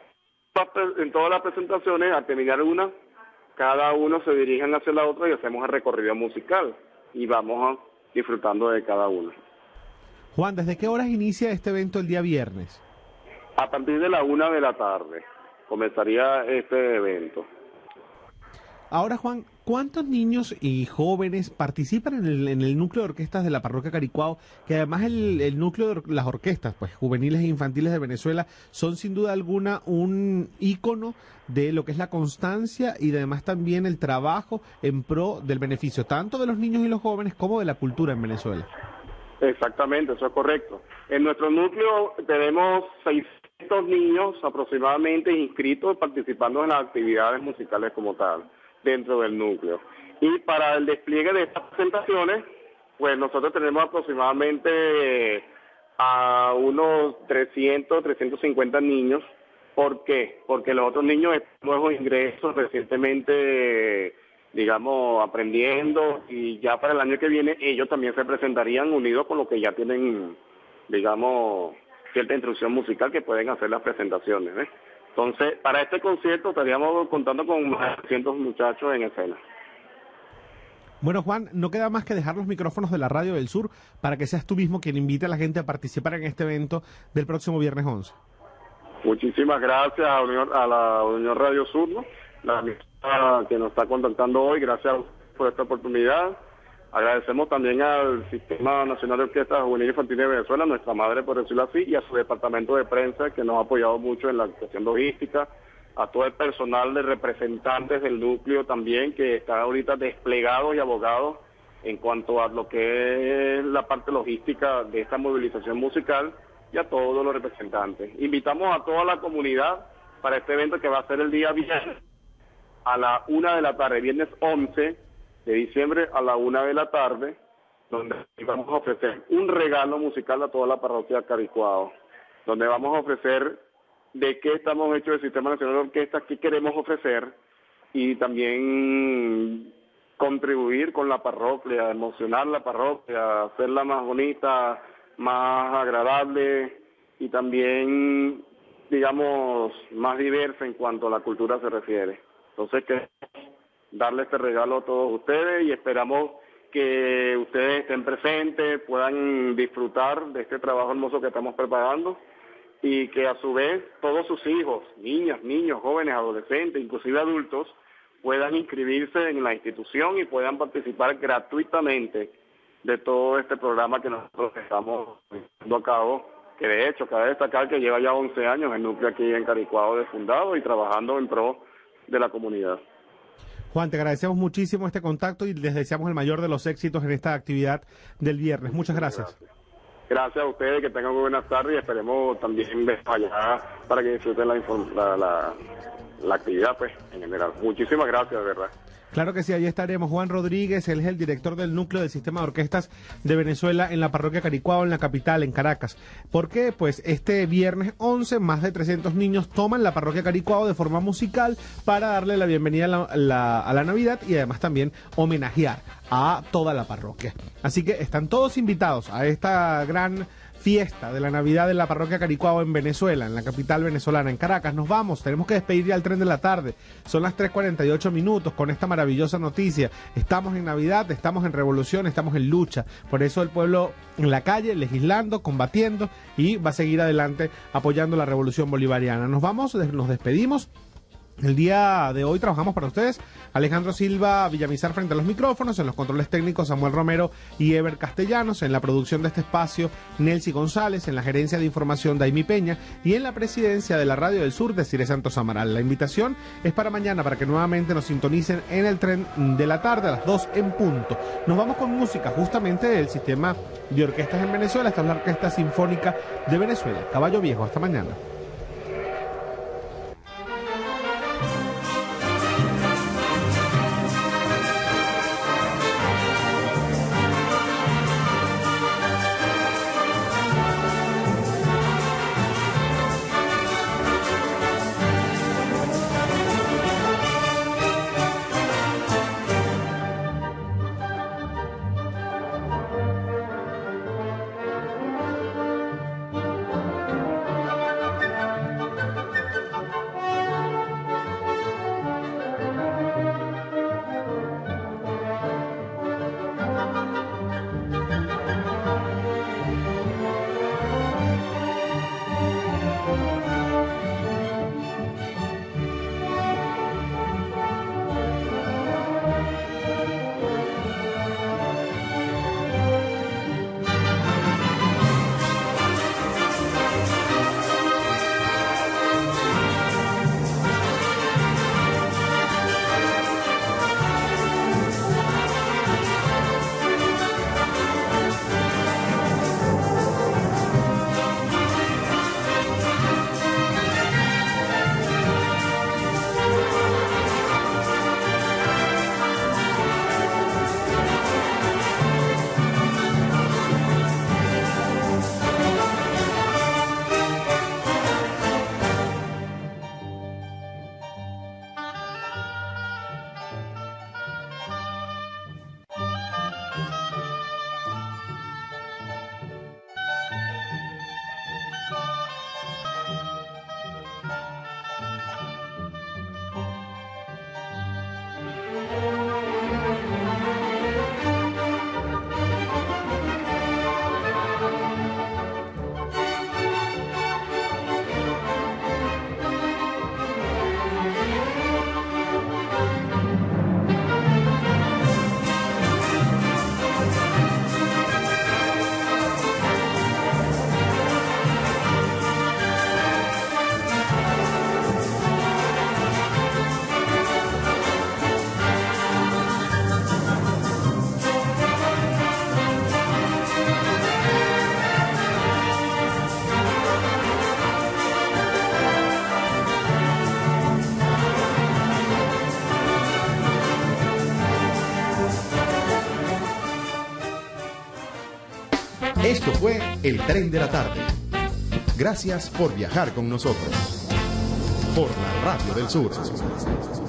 En todas las presentaciones, al terminar una, cada uno se dirigen hacia la otra y hacemos el recorrido musical y vamos a, disfrutando de cada uno. Juan, ¿desde qué horas inicia este evento el día viernes? A partir de la una de la tarde comenzaría este evento. Ahora, Juan, ¿cuántos niños y jóvenes participan en el, en el núcleo de orquestas de la parroquia Caricuao? Que además el, el núcleo de or- las orquestas, pues juveniles e infantiles de Venezuela, son sin duda alguna un ícono de lo que es la constancia y además también el trabajo en pro del beneficio, tanto de los niños y los jóvenes como de la cultura en Venezuela. Exactamente, eso es correcto. En nuestro núcleo tenemos seiscientos niños aproximadamente inscritos participando en las actividades musicales como tal, dentro del núcleo. Y para el despliegue de estas presentaciones, pues nosotros tenemos aproximadamente a unos trescientos, trescientos cincuenta niños. ¿Por qué? Porque los otros niños están nuevos ingresos recientemente, digamos, aprendiendo, y ya para el año que viene ellos también se presentarían unidos con lo que ya tienen, digamos, cierta instrucción musical que pueden hacer las presentaciones, ¿eh? Entonces, para este concierto estaríamos contando con más de trescientos muchachos en escena. Bueno, Juan, no queda más que dejar los micrófonos de la Radio del Sur para que seas tú mismo quien invite a la gente a participar en este evento del próximo viernes once. Muchísimas gracias a, Unión, a la Unión Radio Sur, ¿no? La amistad que nos está contactando hoy. Gracias por esta oportunidad. Agradecemos también al Sistema Nacional de Orquestas Juvenil e Infantil de Venezuela, nuestra madre, por decirlo así, y a su departamento de prensa, que nos ha apoyado mucho en la cuestión logística, a todo el personal de representantes del núcleo también, que está ahorita desplegado y abogado en cuanto a lo que es la parte logística de esta movilización musical, y a todos los representantes. Invitamos a toda la comunidad para este evento que va a ser el día viernes a la una de la tarde, viernes once de diciembre a la una de la tarde, donde vamos a ofrecer un regalo musical a toda la parroquia Caricuao, donde vamos a ofrecer de qué estamos hechos el Sistema Nacional de Orquestas, qué queremos ofrecer, y también contribuir con la parroquia, emocionar la parroquia, hacerla más bonita, más agradable y también, digamos, más diversa en cuanto a la cultura se refiere. Entonces, queremos darle este regalo a todos ustedes y esperamos que ustedes estén presentes, puedan disfrutar de este trabajo hermoso que estamos preparando, y que a su vez todos sus hijos, niñas, niños, jóvenes, adolescentes, inclusive adultos, puedan inscribirse en la institución y puedan participar gratuitamente de todo este programa que nosotros estamos llevando a cabo, que de hecho cabe destacar que lleva ya once años el núcleo aquí en Caricuao de fundado y trabajando en pro de la comunidad. Juan, te agradecemos muchísimo este contacto y les deseamos el mayor de los éxitos en esta actividad del viernes. Muchas gracias. Gracias. Gracias a ustedes, que tengan muy buenas tardes y esperemos también ver allá para que disfruten la, la, la, la actividad, pues, en general. Muchísimas gracias, de verdad. Claro que sí, allí estaremos. Juan Rodríguez, él es el director del núcleo del Sistema de Orquestas de Venezuela en la parroquia Caricuao, en la capital, en Caracas. ¿Por qué? Pues este viernes once, más de trescientos niños toman la parroquia Caricuao de forma musical para darle la bienvenida a la, la, a la Navidad y además también homenajear a toda la parroquia. Así que están todos invitados a esta gran fiesta de la Navidad de la parroquia Caricuao en Venezuela, en la capital venezolana, en Caracas. Nos vamos, tenemos que despedir ya al tren de la tarde. Son las tres cuarenta y ocho minutos con esta maravillosa noticia. Estamos en Navidad, estamos en revolución, estamos en lucha. Por eso el pueblo en la calle, legislando, combatiendo y va a seguir adelante apoyando la revolución bolivariana. Nos vamos, nos despedimos. El día de hoy trabajamos para ustedes Alejandro Silva Villamizar frente a los micrófonos, en los controles técnicos Samuel Romero y Ever Castellanos, en la producción de este espacio Nelcy González, en la gerencia de información Daimi Peña y en la presidencia de la Radio del Sur de Cire Santos Amaral. La invitación es para mañana para que nuevamente nos sintonicen en el tren de la tarde a las dos en punto. Nos vamos con música justamente del sistema de orquestas en Venezuela. Esta es la Orquesta Sinfónica de Venezuela. Caballo Viejo, hasta mañana. Esto fue El Tren de la Tarde. Gracias por viajar con nosotros. Por la Radio del Sur.